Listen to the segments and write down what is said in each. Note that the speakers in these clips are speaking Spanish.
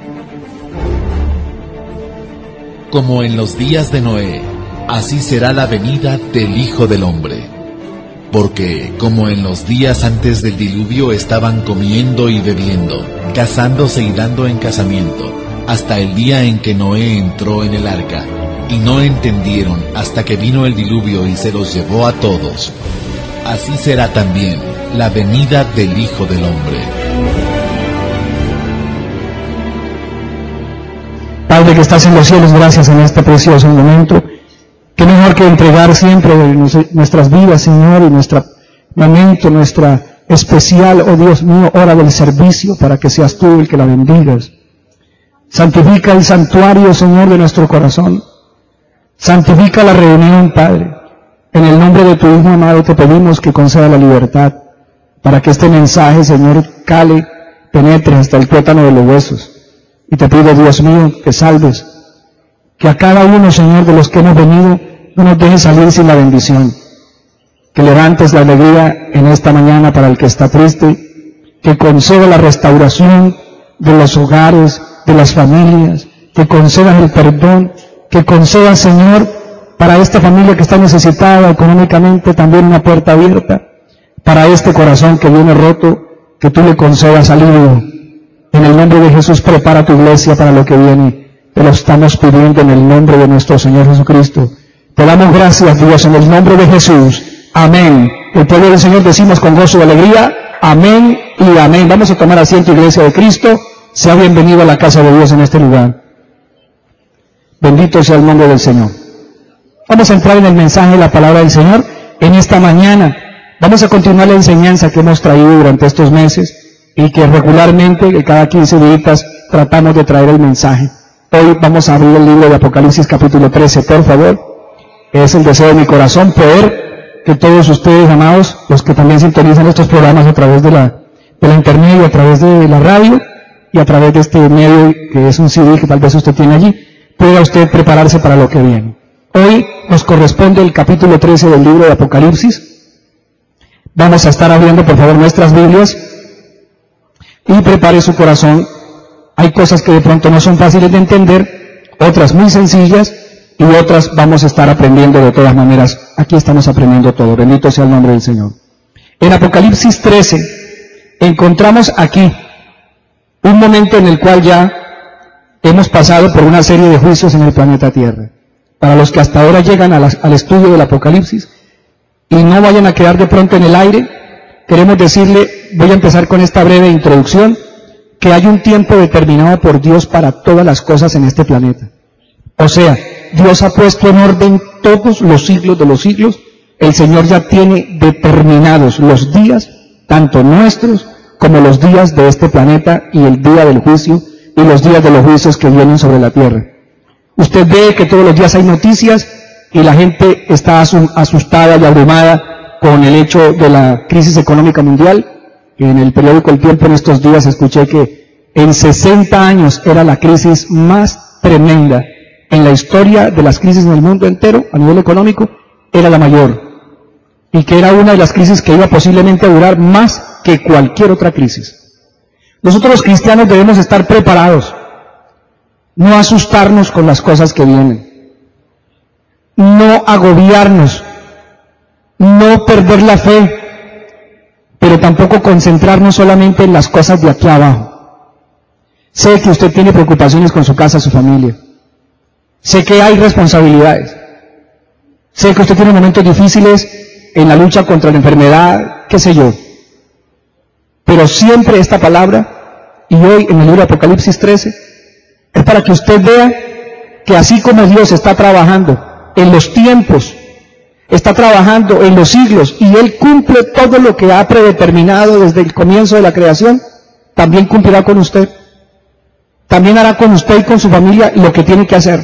Como en los días de Noé, así será la venida del Hijo del Hombre. Porque, como en los días antes del diluvio estaban comiendo y bebiendo, casándose y dando en casamiento, hasta el día en que Noé entró en el arca, y no entendieron hasta que vino el diluvio y se los llevó a todos, así será también la venida del Hijo del Hombre. Padre que estás en los cielos, gracias en este precioso momento. Qué mejor que entregar siempre nuestras vidas, Señor, y nuestro momento, nuestra especial, oh Dios mío, hora del servicio, para que seas tú el que la bendigas. Santifica el santuario, Señor, de nuestro corazón. Santifica la reunión, Padre. En el nombre de tu Hijo amado te pedimos que conceda la libertad, para que este mensaje, Señor, cale, penetre hasta el tuétano de los huesos. Y te pido, Dios mío, que salves, que a cada uno, Señor, de los que hemos venido, no nos dejes salir sin la bendición. Que levantes la alegría en esta mañana para el que está triste, que conceda la restauración de los hogares, de las familias, que concedas el perdón, que concedas, Señor, para esta familia que está necesitada económicamente también una puerta abierta, para este corazón que viene roto, que tú le concedas alivio. En el nombre de Jesús, prepara tu iglesia para lo que viene. Te lo estamos pidiendo en el nombre de nuestro Señor Jesucristo. Te damos gracias, Dios, en el nombre de Jesús. Amén. El pueblo del Señor decimos con gozo y alegría, amén y amén. Vamos a tomar asiento, iglesia de Cristo. Sea bienvenido a la casa de Dios en este lugar. Bendito sea el nombre del Señor. Vamos a entrar en el mensaje de la palabra del Señor en esta mañana. Vamos a continuar la enseñanza que hemos traído durante estos meses y que regularmente, cada 15 días, tratamos de traer el mensaje. Hoy vamos a abrir el libro de Apocalipsis capítulo 13, por favor. Es el deseo de mi corazón poder que todos ustedes, amados, los que también sintonizan estos programas a través de la internet y a través de la radio y a través de este medio que es un CD que tal vez usted tiene allí, pueda usted prepararse para lo que viene. Hoy nos corresponde el capítulo 13 del libro de Apocalipsis. Vamos a estar abriendo, por favor, nuestras Biblias y prepare su corazón. Hay cosas que de pronto no son fáciles de entender, otras muy sencillas y otras vamos a estar aprendiendo de todas maneras. Aquí estamos aprendiendo todo. Bendito sea el nombre del Señor. En Apocalipsis 13 encontramos aquí un momento en el cual ya hemos pasado por una serie de juicios en el planeta Tierra. Para los que hasta ahora llegan al estudio del Apocalipsis y no vayan a quedar de pronto en el aire, queremos decirle, voy a empezar con esta breve introducción, que hay un tiempo determinado por Dios para todas las cosas en este planeta. O sea, Dios ha puesto en orden todos los siglos de los siglos. El Señor ya tiene determinados los días, tanto nuestros como los días de este planeta y el día del juicio y los días de los juicios que vienen sobre la tierra. Usted ve que todos los días hay noticias y la gente está asustada y abrumada con el hecho de la crisis económica mundial. En el periódico El Tiempo en estos días escuché que en 60 años era la crisis más tremenda en la historia de las crisis en el mundo entero, a nivel económico, era la mayor. Y que era una de las crisis que iba posiblemente a durar más que cualquier otra crisis. Nosotros los cristianos debemos estar preparados, no asustarnos con las cosas que vienen, no agobiarnos, no perder la fe, pero tampoco concentrarnos solamente en las cosas de aquí abajo. Sé que usted tiene preocupaciones con su casa, su familia. Sé que hay responsabilidades. Sé que usted tiene momentos difíciles en la lucha contra la enfermedad, qué sé yo. Pero siempre esta palabra, y hoy en el libro de Apocalipsis 13, es para que usted vea que así como Dios está trabajando en los tiempos, está trabajando en los siglos, y Él cumple todo lo que ha predeterminado desde el comienzo de la creación, también cumplirá con usted. También hará con usted y con su familia lo que tiene que hacer.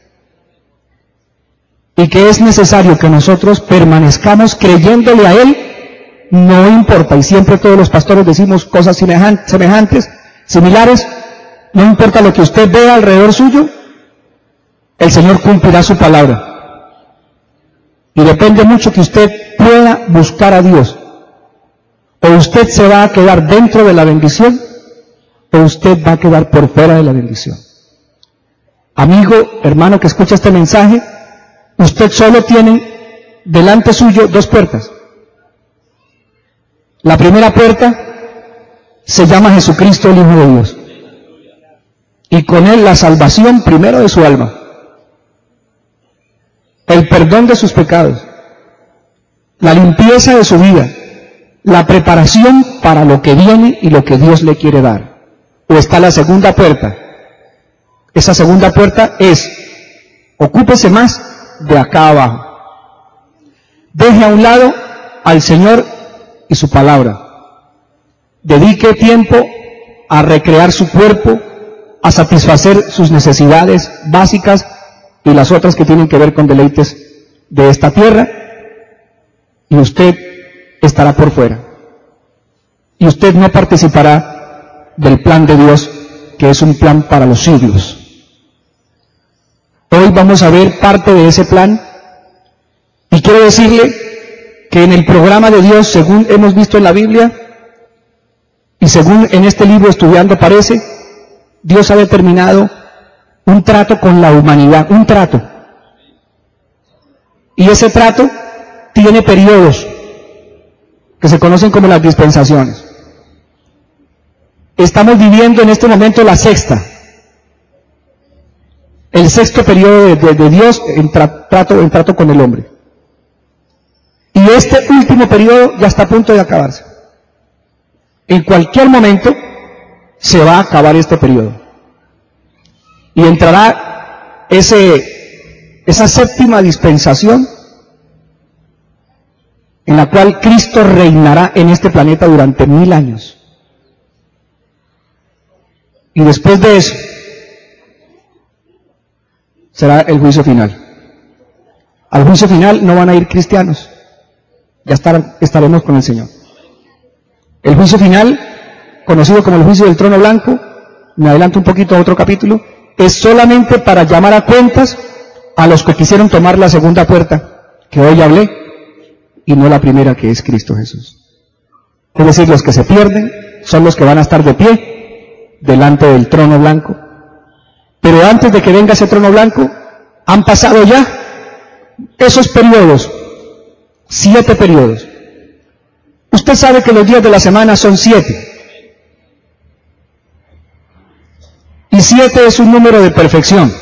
Y que es necesario que nosotros permanezcamos creyéndole a Él, no importa, y siempre todos los pastores decimos cosas semejantes, similares, no importa lo que usted vea alrededor suyo, el Señor cumplirá su palabra. Y depende mucho que usted pueda buscar a Dios. O usted se va a quedar dentro de la bendición, o usted va a quedar por fuera de la bendición. Amigo, hermano que escucha este mensaje, usted solo tiene delante suyo dos puertas. La primera puerta se llama Jesucristo, el Hijo de Dios. Y con él la salvación primero de su alma, el perdón de sus pecados, la limpieza de su vida, la preparación para lo que viene y lo que Dios le quiere dar. O está la segunda puerta. Esa segunda puerta es, ocúpese más de acá abajo. Deje a un lado al Señor y su palabra. Dedique tiempo a recrear su cuerpo, a satisfacer sus necesidades básicas y las otras que tienen que ver con deleites de esta tierra, y usted estará por fuera. Y usted no participará del plan de Dios, que es un plan para los siglos. Hoy vamos a ver parte de ese plan, y quiero decirle que en el programa de Dios, según hemos visto en la Biblia, y según en este libro Estudiando aparece, Dios ha determinado un trato con la humanidad, un trato. Y ese trato tiene periodos que se conocen como las dispensaciones. Estamos viviendo en este momento la sexta, el sexto periodo de Dios en trato con el hombre. Y este último periodo ya está a punto de acabarse. En cualquier momento se va a acabar este periodo. Y entrará esa séptima dispensación en la cual Cristo reinará en este planeta durante 1000 años. Y después de eso será el juicio final. Al juicio final no van a ir cristianos, ya estaremos con el Señor. El juicio final, conocido como el juicio del trono blanco, me adelanto un poquito a otro capítulo, es solamente para llamar a cuentas a los que quisieron tomar la segunda puerta, que hoy hablé, y no la primera, que es Cristo Jesús. Es decir, los que se pierden son los que van a estar de pie delante del trono blanco. Pero antes de que venga ese trono blanco, han pasado ya esos periodos, 7 periodos. Usted sabe que los días de la semana son 7. Y 7 es un número de perfección.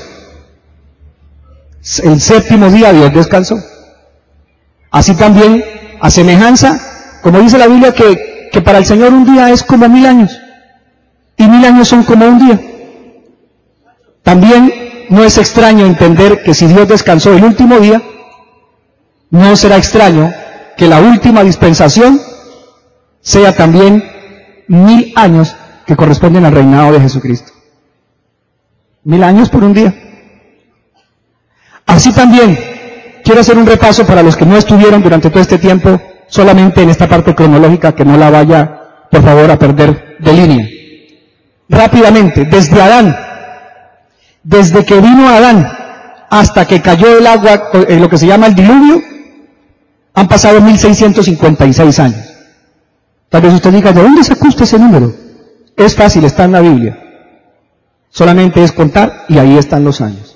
El séptimo día Dios descansó. Así también, a semejanza, como dice la Biblia, que para el Señor un día es como 1000 años. Y 1000 años son como un día. También no es extraño entender que si Dios descansó el último día, no será extraño que la última dispensación sea también 1000 años que corresponden al reinado de Jesucristo. 1000 años por un día. Así también, quiero hacer un repaso para los que no estuvieron durante todo este tiempo, solamente en esta parte cronológica, que no la vaya, por favor, a perder de línea. Rápidamente, desde Adán, desde que vino Adán hasta que cayó el agua, en lo que se llama el diluvio, han pasado 1656 años. Tal vez usted diga, ¿de dónde sacó usted ese número? Es fácil, está en la Biblia. Solamente es contar y ahí están los años.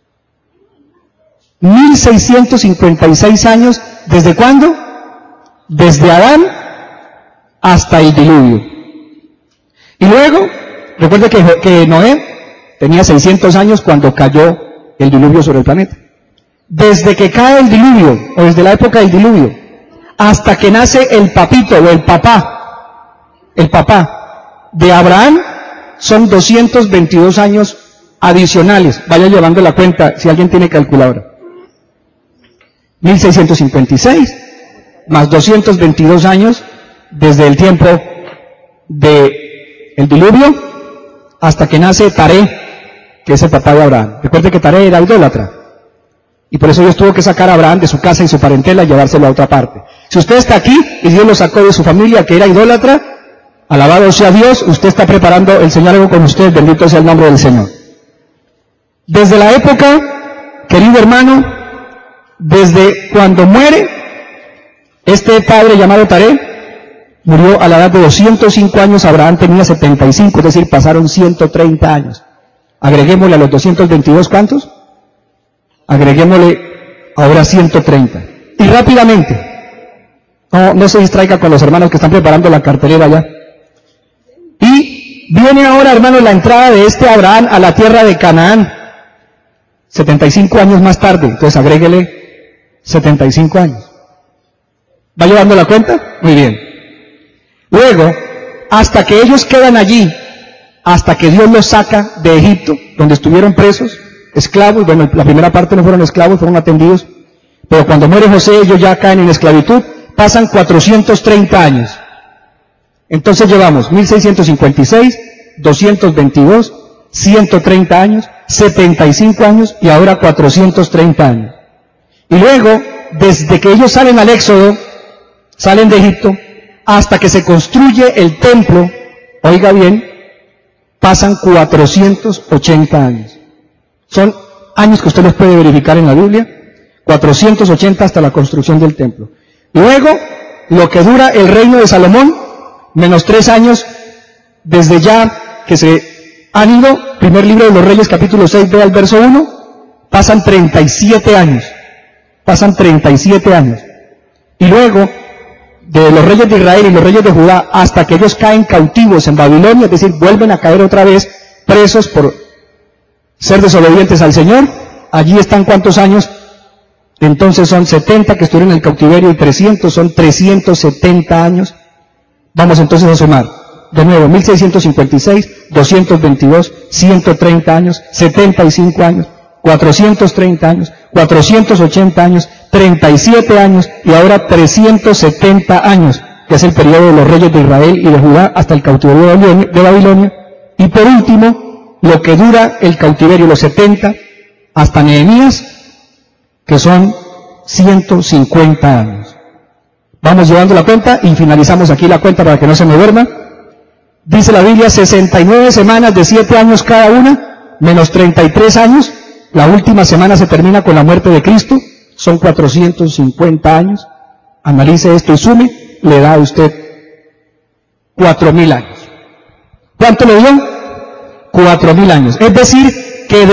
1656 años, ¿desde cuándo? Desde Adán hasta el diluvio. Y luego, recuerde que Noé tenía 600 años cuando cayó el diluvio sobre el planeta. Desde que cae el diluvio, o desde la época del diluvio, hasta que nace el papito o el papá de Abraham, son 222 años adicionales. Vaya llevando la cuenta si alguien tiene calculadora. 1656 más 222 años desde el tiempo del diluvio hasta que nace Taré, que es el papá de Abraham. Recuerde que Taré era idólatra, y por eso Dios tuvo que sacar a Abraham de su casa y su parentela y llevárselo a otra parte. Si usted está aquí y Dios lo sacó de su familia que era idólatra, alabado sea Dios, usted está preparando el Señor algo con usted, bendito sea el nombre del Señor. Desde la época, querido hermano, desde cuando muere este padre llamado Taré, murió a la edad de 205 años, Abraham tenía 75, es decir, pasaron 130 años. Agreguémosle a los 222, ¿cuántos? Agreguémosle ahora 130. Y rápidamente, no se distraiga con los hermanos que están preparando la cartelera ya. Y viene ahora, hermanos, la entrada de este Abraham a la tierra de Canaán, 75 años más tarde, entonces agréguele 75 años. ¿Va llevando la cuenta? Muy bien. Luego, hasta que ellos quedan allí, hasta que Dios los saca de Egipto, donde estuvieron presos, esclavos, bueno, la primera parte no fueron esclavos, fueron atendidos, pero cuando muere José ellos ya caen en esclavitud, pasan 430 años. Entonces llevamos 1656, 222, 130 años, 75 años y ahora 430 años. Y luego, desde que ellos salen al Éxodo, salen de Egipto, hasta que se construye el templo, oiga bien, pasan 480 años. Son años que usted los puede verificar en la Biblia, 480 hasta la construcción del templo. Luego, lo que dura el reino de Salomón, menos 3 años, desde ya que se han ido, primer libro de los Reyes, capítulo 6, ve al verso 1, pasan 37 años. Pasan 37 años. Y luego, de los reyes de Israel y los reyes de Judá, hasta que ellos caen cautivos en Babilonia, es decir, vuelven a caer otra vez presos por ser desobedientes al Señor, allí están ¿cuántos años? Entonces son 70 que estuvieron en el cautiverio y 300, son 370 años. Vamos entonces a sumar. De nuevo, 1656, 222, 130 años, 75 años, 430 años, 480 años, 37 años y ahora 370 años, que es el periodo de los reyes de Israel y de Judá hasta el cautiverio de Babilonia. Y por último, lo que dura el cautiverio, los 70, hasta Nehemías, que son 150 años. Vamos llevando la cuenta y finalizamos aquí la cuenta para que no se me duerma. Dice la Biblia, 69 semanas de 7 años cada una, menos 33 años. La última semana se termina con la muerte de Cristo, son 450 años. Analice esto y sume, le da a usted 4.000 años. ¿Cuánto le dio? 4.000 años. Es decir, que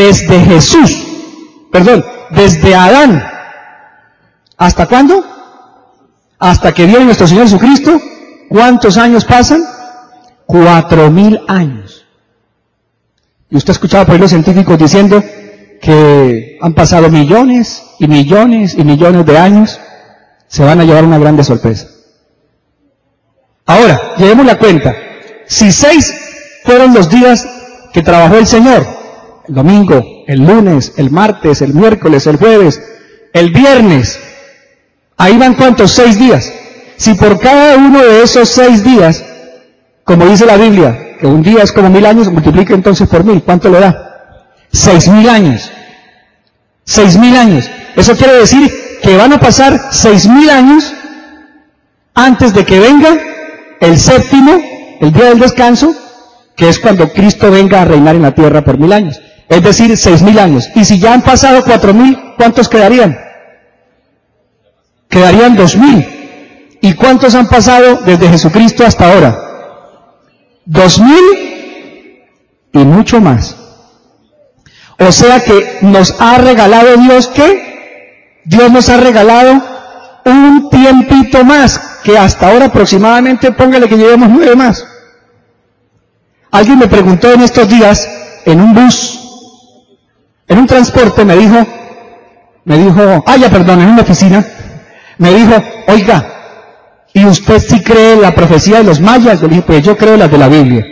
desde Adán, ¿hasta cuándo? Hasta que viene nuestro Señor Jesucristo, ¿cuántos años pasan? 4.000 años. Y usted ha escuchado por ahí los científicos diciendo que han pasado millones y millones y millones de años, se van a llevar una grande sorpresa. Ahora, llevemos la cuenta. Si 6 fueron los días que trabajó el Señor, el domingo, el lunes, el martes, el miércoles, el jueves, el viernes, ahí van ¿cuántos? 6 días. Si por cada uno de esos 6 días, como dice la Biblia, que un día es como 1.000 años, multiplique entonces por 1.000, ¿cuánto le da? 6.000 años. 6.000 años. Eso quiere decir que van a pasar 6.000 años antes de que venga el séptimo, el día del descanso, que es cuando Cristo venga a reinar en la tierra por 1.000 años. Es decir, 6.000 años. Y si ya han pasado 4.000, ¿cuántos quedarían? Quedarían 2.000. ¿Y cuántos han pasado desde Jesucristo hasta ahora? 2.000 y mucho más. O sea que nos ha regalado Dios, ¿qué? Dios nos ha regalado un tiempito más, que hasta ahora aproximadamente, póngale que llevemos 9 más. Alguien me preguntó en estos días, en un bus, en un transporte, me dijo, en una oficina, me dijo, oiga, ¿y usted sí cree en la profecía de los mayas? Yo le dije, pues yo creo en las de la Biblia.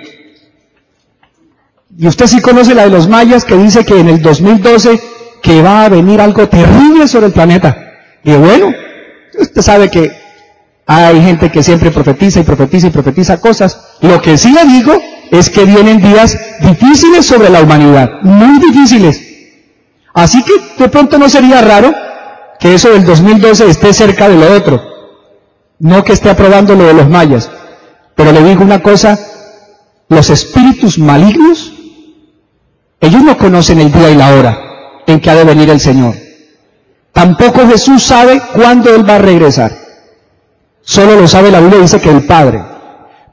Y usted sí conoce la de los mayas que dice que en el 2012 que va a venir algo terrible sobre el planeta. Y bueno, usted sabe que hay gente que siempre profetiza y profetiza y profetiza cosas. Lo que sí le digo es que vienen días difíciles sobre la humanidad, muy difíciles. Así que de pronto no sería raro que eso del 2012 esté cerca de lo otro. No que esté aprobando lo de los mayas. Pero le digo una cosa, los espíritus malignos, ellos no conocen el día y la hora en que ha de venir el Señor. Tampoco Jesús sabe cuándo Él va a regresar. Solo lo sabe la Biblia, dice que el Padre.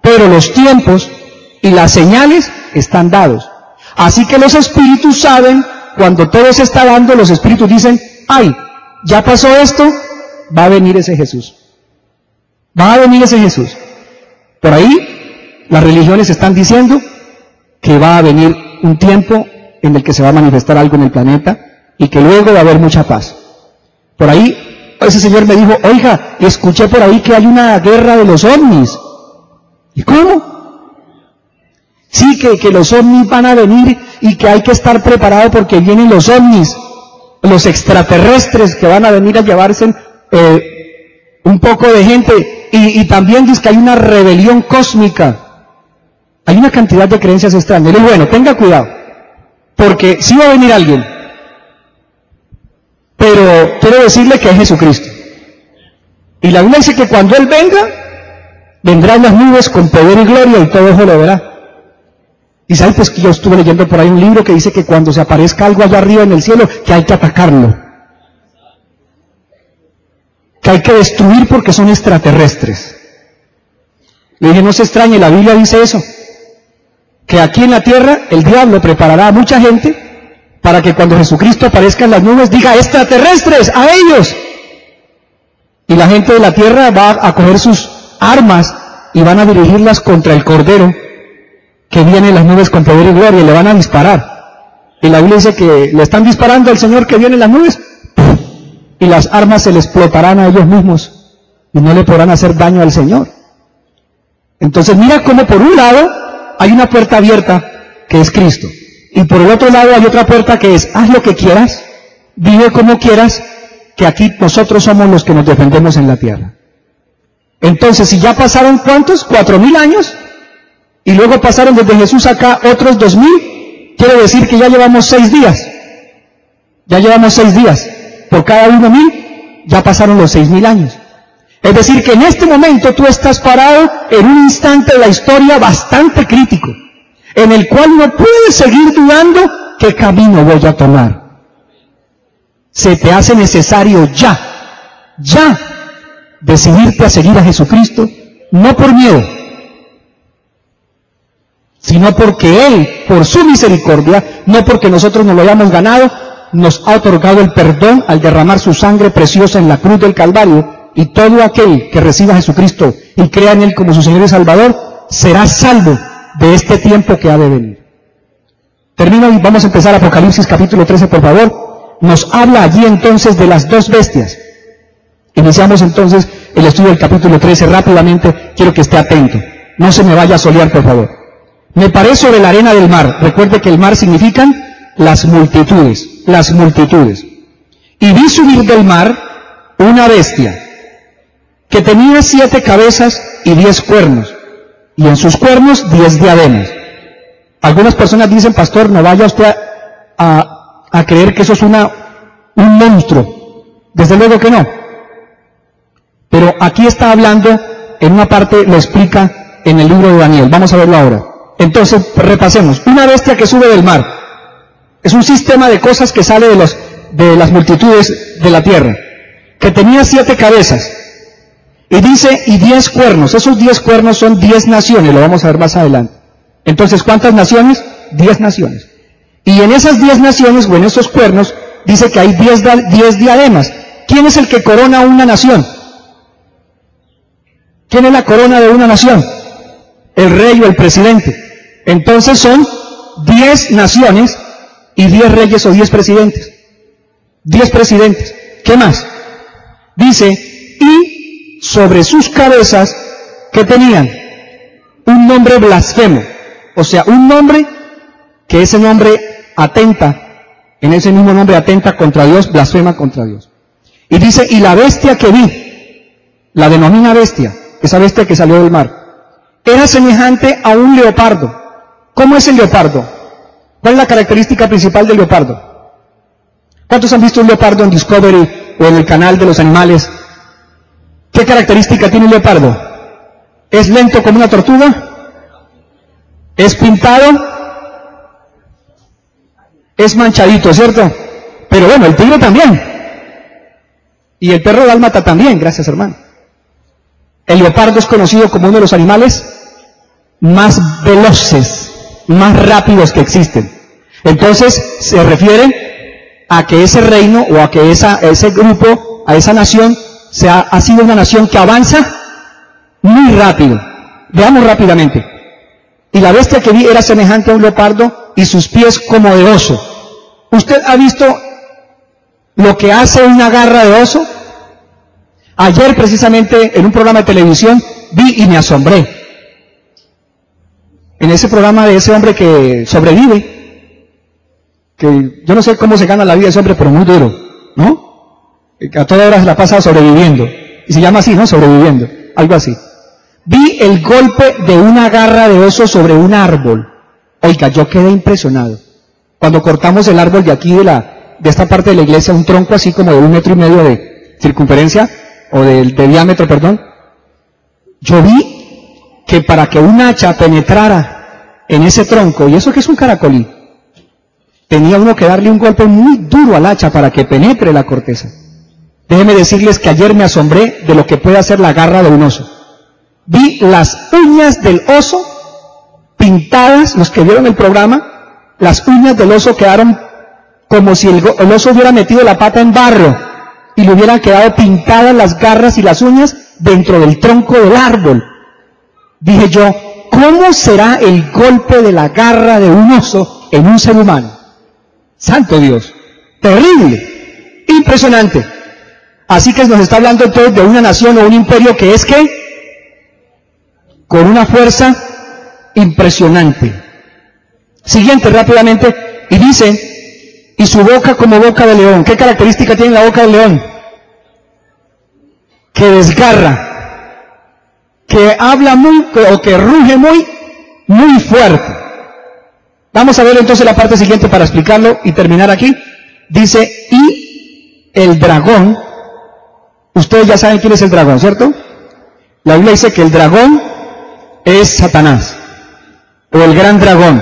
pero los tiempos y las señales están dados. Así que los espíritus saben, cuando todo se está dando, los espíritus dicen, ay, ya pasó esto, va a venir ese Jesús. Va a venir ese Jesús. Por ahí, las religiones están diciendo que va a venir un tiempo en el que se va a manifestar algo en el planeta y que luego va a haber mucha paz. Por ahí, ese señor me dijo, oiga, escuché por ahí que hay una guerra de los ovnis. ¿Y cómo? Sí, que los ovnis van a venir y que hay que estar preparado porque vienen los ovnis, los extraterrestres que van a venir a llevarse un poco de gente. Y también dice que hay una rebelión cósmica. Hay una cantidad de creencias extrañas. Y bueno, tenga cuidado, porque sí va a venir alguien, pero quiero decirle que es Jesucristo. Y la Biblia dice que cuando Él venga, vendrá en las nubes con poder y gloria y todo ojo lo verá. Y saben, pues que yo estuve leyendo por ahí un libro que dice que cuando se aparezca algo allá arriba en el cielo, que hay que atacarlo. Que hay que destruir porque son extraterrestres. Le dije, no se extrañe, la Biblia dice eso. Que aquí en la tierra el diablo preparará a mucha gente para que cuando Jesucristo aparezca en las nubes diga, extraterrestres, a ellos. Y la gente de la tierra va a coger sus armas y van a dirigirlas contra el Cordero que viene en las nubes con poder y gloria y le van a disparar. Y la Biblia dice que le están disparando al Señor que viene en las nubes y las armas se les explotarán a ellos mismos y no le podrán hacer daño al Señor. Entonces mira cómo por un lado hay una puerta abierta que es Cristo y por el otro lado hay otra puerta que es haz lo que quieras, vive como quieras, que aquí nosotros somos los que nos defendemos en la tierra. Entonces si ya pasaron ¿cuántos? 4.000 años. Y luego pasaron desde Jesús acá otros 2.000, quiere decir que ya llevamos 6 días. Ya llevamos 6 días. Por cada 1.000, ya pasaron los 6.000 años. Es decir, que en este momento tú estás parado en un instante de la historia bastante crítico, en el cual no puedes seguir dudando qué camino voy a tomar. Se te hace necesario ya, decidirte a seguir a Jesucristo, no por miedo, sino porque Él, por su misericordia, no porque nosotros nos lo hayamos ganado, nos ha otorgado el perdón al derramar su sangre preciosa en la cruz del Calvario, y todo aquel que reciba a Jesucristo y crea en Él como su Señor y Salvador, será salvo de este tiempo que ha de venir. Termino y vamos a empezar Apocalipsis capítulo 13, por favor. Nos habla allí entonces de las dos bestias. Iniciamos entonces el estudio del capítulo 13 rápidamente, quiero que esté atento. No se me vaya a solear, por favor. Me paré sobre la arena del mar. Recuerde que el mar significan las multitudes. Y vi subir del mar una bestia que tenía 7 cabezas y 10 cuernos, y en sus cuernos 10 diademas. Algunas personas dicen, pastor, no vaya usted a creer que eso es un monstruo. Desde luego que no. Pero aquí está hablando, en una parte lo explica en el libro de Daniel. Vamos a verlo ahora. Entonces, repasemos. Una bestia que sube del mar. Es un sistema de cosas que sale de las multitudes de la tierra. Que tenía 7 cabezas. Y dice, y 10 cuernos. Esos 10 cuernos son 10 naciones. Lo vamos a ver más adelante. Entonces, ¿cuántas naciones? 10 naciones. Y en esas 10 naciones, o en esos cuernos, dice que hay 10 diademas. ¿Quién es el que corona una nación? ¿Quién es la corona de una nación? El rey o el presidente. Entonces son 10 naciones y 10 reyes o 10 presidentes. 10 presidentes. ¿Qué más? Dice, y sobre sus cabezas, ¿qué tenían? Un nombre blasfemo. O sea, un nombre que ese nombre atenta, en ese mismo nombre atenta contra Dios, blasfema contra Dios. Y dice, y la bestia que vi, la denomina bestia, esa bestia que salió del mar, era semejante a un leopardo. ¿Cómo es el leopardo? ¿Cuál es la característica principal del leopardo? ¿Cuántos han visto un leopardo en Discovery o en el canal de los animales? ¿Qué característica tiene un leopardo? ¿Es lento como una tortuga? ¿Es pintado? Es manchadito, ¿cierto? Pero bueno, el tigre también. Y el perro dálmata también, gracias hermano. El leopardo es conocido como uno de los animales más veloces, más rápidos que existen. Entonces se refiere a que ese reino o a que ese grupo, a esa nación, ha sido una nación que avanza muy rápido. Veamos rápidamente. Y la bestia que vi era semejante a un leopardo y sus pies como de oso. ¿Usted ha visto lo que hace una garra de oso? Ayer precisamente en un programa de televisión vi y me asombré. En ese programa de ese hombre que sobrevive, que yo no sé cómo se gana la vida ese hombre, pero muy duro, ¿no? A toda hora se la pasa sobreviviendo. Y se llama así, ¿no? Sobreviviendo, algo así. Vi el golpe de una garra de oso sobre un árbol. Oiga, yo quedé impresionado. Cuando cortamos el árbol de aquí de esta parte de la iglesia, un tronco así como de 1,5 metros de circunferencia, o de diámetro, perdón, yo vi que para que un hacha penetrara en ese tronco, y eso que es un caracolí, tenía uno que darle un golpe muy duro al hacha para que penetre la corteza. Déjenme decirles que ayer me asombré de lo que puede hacer la garra de un oso. Vi las uñas del oso pintadas, los que vieron el programa, las uñas del oso quedaron como si el oso hubiera metido la pata en barro y le hubieran quedado pintadas las garras y las uñas dentro del tronco del árbol. Dije yo, ¿cómo será el golpe de la garra de un oso en un ser humano? Santo Dios, terrible, impresionante. Así que nos está hablando entonces de una nación o un imperio que es que con una fuerza impresionante. Siguiente rápidamente, y dice, y su boca como boca de león. ¿Qué característica tiene la boca del león? Que desgarra, que habla o que ruge muy fuerte. Vamos a ver entonces la parte siguiente para explicarlo y terminar aquí. Dice, y el dragón, ustedes ya saben quién es el dragón, ¿cierto? La Biblia dice que el dragón es Satanás, o el gran dragón,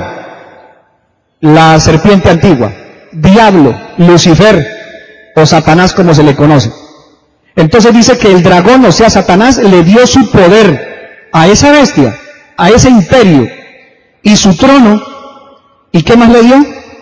la serpiente antigua, diablo, Lucifer, o Satanás como se le conoce. Entonces dice que el dragón, o sea Satanás, le dio su poder a esa bestia, a ese imperio, y su trono, ¿y qué más le dio?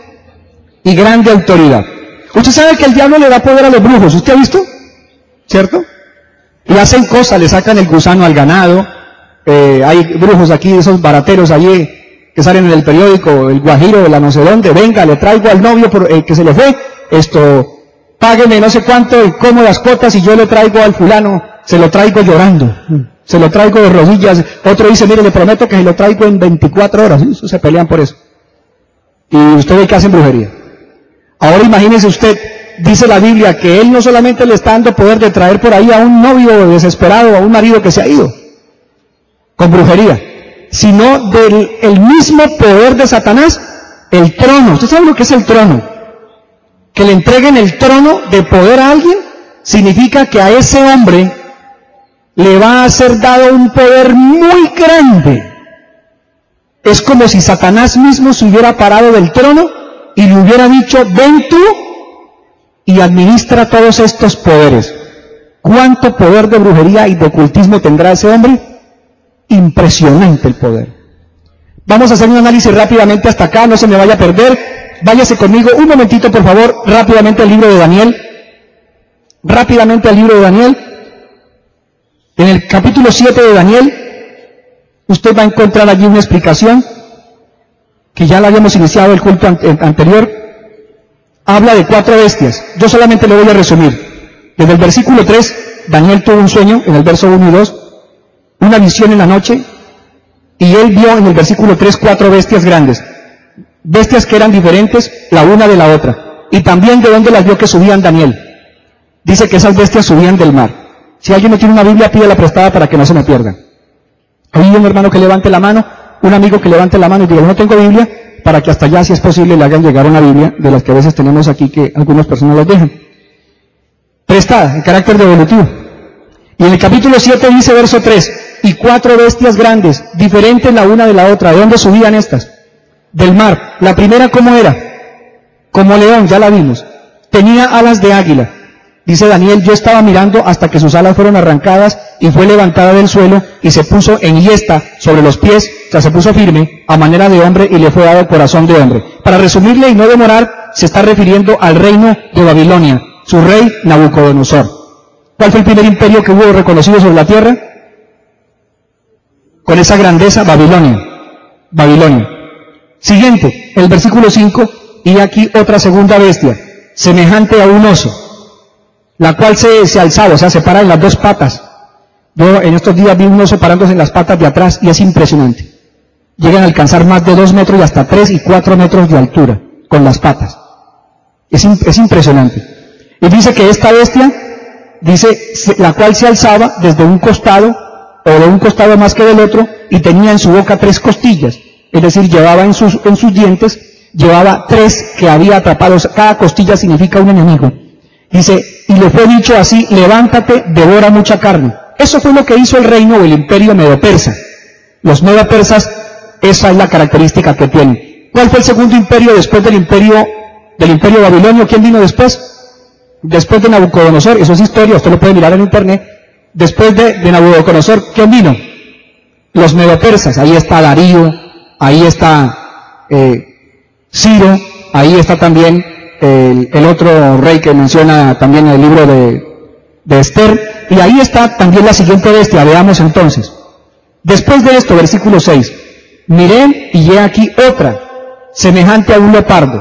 Y grande autoridad. Usted sabe que el diablo le da poder a los brujos, ¿usted ha visto? ¿Cierto? Y hacen cosas, le sacan el gusano al ganado. Hay brujos aquí, esos barateros allí que salen en el periódico, el guajiro, la no sé dónde, venga, le traigo al novio que se le fue, págueme no sé cuánto, cómodas cuotas y yo le traigo al fulano, se lo traigo llorando, se lo traigo de rodillas. Otro dice, mire, le prometo que se lo traigo en 24 horas, ¿sí? Se pelean por eso. Y usted ve que hacen brujería. Ahora imagínese usted, dice la Biblia, que él no solamente le está dando poder de traer por ahí a un novio desesperado, a un marido que se ha ido, con brujería, sino del mismo poder de Satanás, el trono. ¿Usted sabe lo que es el trono? Que le entreguen el trono de poder a alguien, significa que a ese hombre le va a ser dado un poder muy grande. Es como si Satanás mismo se hubiera parado del trono y le hubiera dicho, ven tú y administra todos estos poderes. ¿Cuánto poder de brujería y de ocultismo tendrá ese hombre? Impresionante el poder. Vamos a hacer un análisis rápidamente hasta acá, no se me vaya a perder. Váyase conmigo un momentito, por favor, rápidamente al libro de Daniel. Rápidamente al libro de Daniel. En el capítulo 7 de Daniel, usted va a encontrar allí una explicación, que ya la habíamos iniciado el culto anterior. Habla de 4 bestias. Yo solamente le voy a resumir. Desde el versículo 3, Daniel tuvo un sueño, en el verso 1 y 2, una visión en la noche, y él vio en el versículo 3 4 bestias grandes. Bestias que eran diferentes la una de la otra. Y también de dónde las vio que subían Daniel. Dice que esas bestias subían del mar. Si alguien no tiene una Biblia, pídela prestada para que no se me pierda. Hay un hermano que levante la mano, un amigo que levante la mano y diga, no tengo Biblia, para que hasta allá, si es posible, le hagan llegar una Biblia, de las que a veces tenemos aquí que algunas personas las dejan. Prestada, en carácter devolutivo. Y en el capítulo 7 dice, verso 3, y 4 bestias grandes, diferentes la una de la otra. ¿De dónde subían estas? Del mar. La primera, ¿cómo era? Como león, ya la vimos. Tenía alas de águila. Dice Daniel, yo estaba mirando hasta que sus alas fueron arrancadas y fue levantada del suelo y se puso enhiesta sobre los pies sea, se puso firme a manera de hombre y le fue dado corazón de hombre. Para resumirle y no demorar, se está refiriendo al reino de Babilonia, su rey Nabucodonosor. ¿Cuál fue el primer imperio que hubo reconocido sobre la tierra? Con esa grandeza, Babilonia. Babilonia. Siguiente, el versículo 5, y aquí otra segunda bestia, semejante a un oso, la cual se alzaba, o sea, se para en las dos patas. Yo en estos días vi un oso parándose en las patas de atrás y es impresionante. Llegan a alcanzar más de 2 metros y hasta 3 y 4 metros de altura con las patas. Es impresionante. Y dice que esta bestia, dice, la cual se alzaba desde un costado, o de un costado más que del otro, y tenía en su boca 3 costillas. Es decir, llevaba en sus dientes, llevaba 3 que había atrapados. Cada costilla significa un enemigo. Dice, y le fue dicho así, levántate, devora mucha carne. Eso fue lo que hizo el reino o el imperio medo-persa. Los medo-persas, esa es la característica que tienen. ¿Cuál fue el segundo imperio después del imperio babilonio? ¿Quién vino después? Después de Nabucodonosor, eso es historia, usted lo puede mirar en internet. Después de Nabucodonosor, ¿quién vino? Los medo-persas. Ahí está Darío, ahí está Ciro, ahí está también el otro rey que menciona también en el libro de Esther, y ahí está también la siguiente bestia. Veamos entonces. Después de esto, versículo 6, miré y he aquí otra, semejante a un leopardo,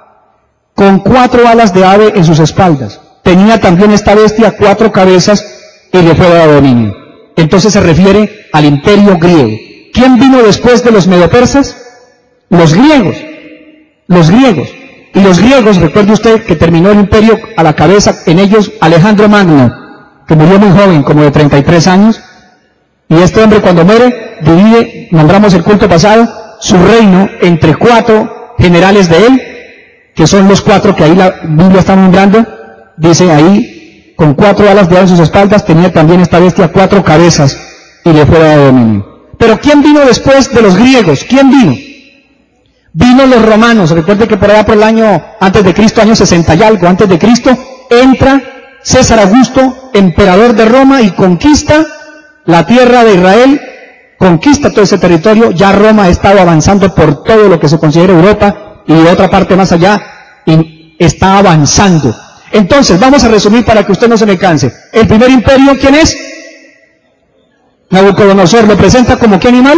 con 4 alas de ave en sus espaldas. Tenía también esta bestia 4 cabezas y le fue dado dominio. Entonces se refiere al imperio griego. ¿Quién vino después de los medo-persas? Los griegos. Los griegos. Y los griegos, recuerde usted que terminó el imperio a la cabeza en ellos Alejandro Magno, que murió muy joven, como de 33 años. Y este hombre cuando muere, divide, nombramos el culto pasado, su reino entre 4 generales de él, que son los 4 que ahí la Biblia está nombrando. Dice ahí, con 4 alas de ave en sus espaldas, tenía también esta bestia 4 cabezas y le fue dado dominio. Pero ¿quién vino después de los griegos? ¿Quién vino? Vino los romanos. Recuerde que por allá por el año antes de Cristo, año 60 y algo antes de Cristo, entra César Augusto, emperador de Roma, y conquista la tierra de Israel, conquista todo ese territorio. Ya Roma ha estado avanzando por todo lo que se considera Europa y de otra parte más allá, y está avanzando. Entonces, vamos a resumir para que usted no se me canse. El primer imperio, ¿quién es? Nabucodonosor. ¿Lo presenta como qué animal?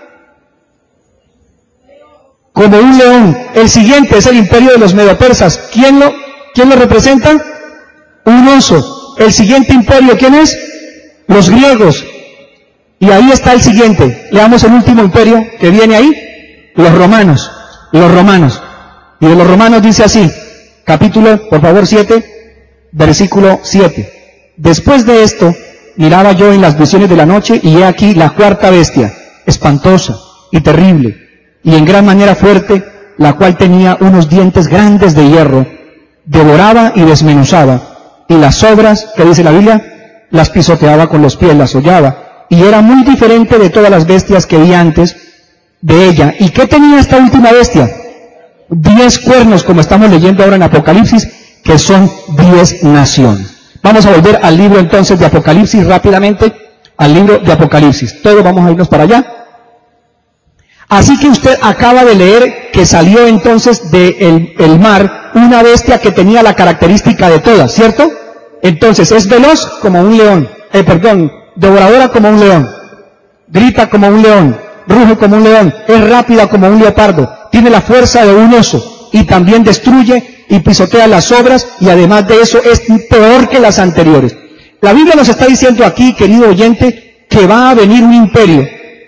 Como un león. El siguiente es el imperio de los medo-persas. ¿Quién lo representa? Un oso. El siguiente imperio, ¿quién es? Los griegos. Y ahí está el siguiente. Leamos el último imperio que viene ahí. Los romanos. Los romanos. Y de los romanos dice así, capítulo, por favor, 7, versículo 7. Después de esto, miraba yo en las visiones de la noche, y he aquí la 4ª bestia, espantosa y terrible, y en gran manera fuerte, la cual tenía unos dientes grandes de hierro, devoraba y desmenuzaba, y las sobras, que dice la Biblia, las pisoteaba con los pies, las hollaba, y era muy diferente de todas las bestias que vi antes de ella. ¿Y qué tenía esta última bestia? 10 cuernos, como estamos leyendo ahora en Apocalipsis, que son 10 naciones. Vamos a volver al libro entonces de Apocalipsis rápidamente, al libro de Apocalipsis. Todos vamos a irnos para allá. Así que usted acaba de leer que salió entonces del mar una bestia que tenía la característica de todas, ¿cierto? Entonces es veloz como un león, devoradora como un león, grita como un león, ruge como un león, es rápida como un leopardo, tiene la fuerza de un oso y también destruye y pisotea las obras, y además de eso es peor que las anteriores. La Biblia nos está diciendo aquí, querido oyente, que va a venir un imperio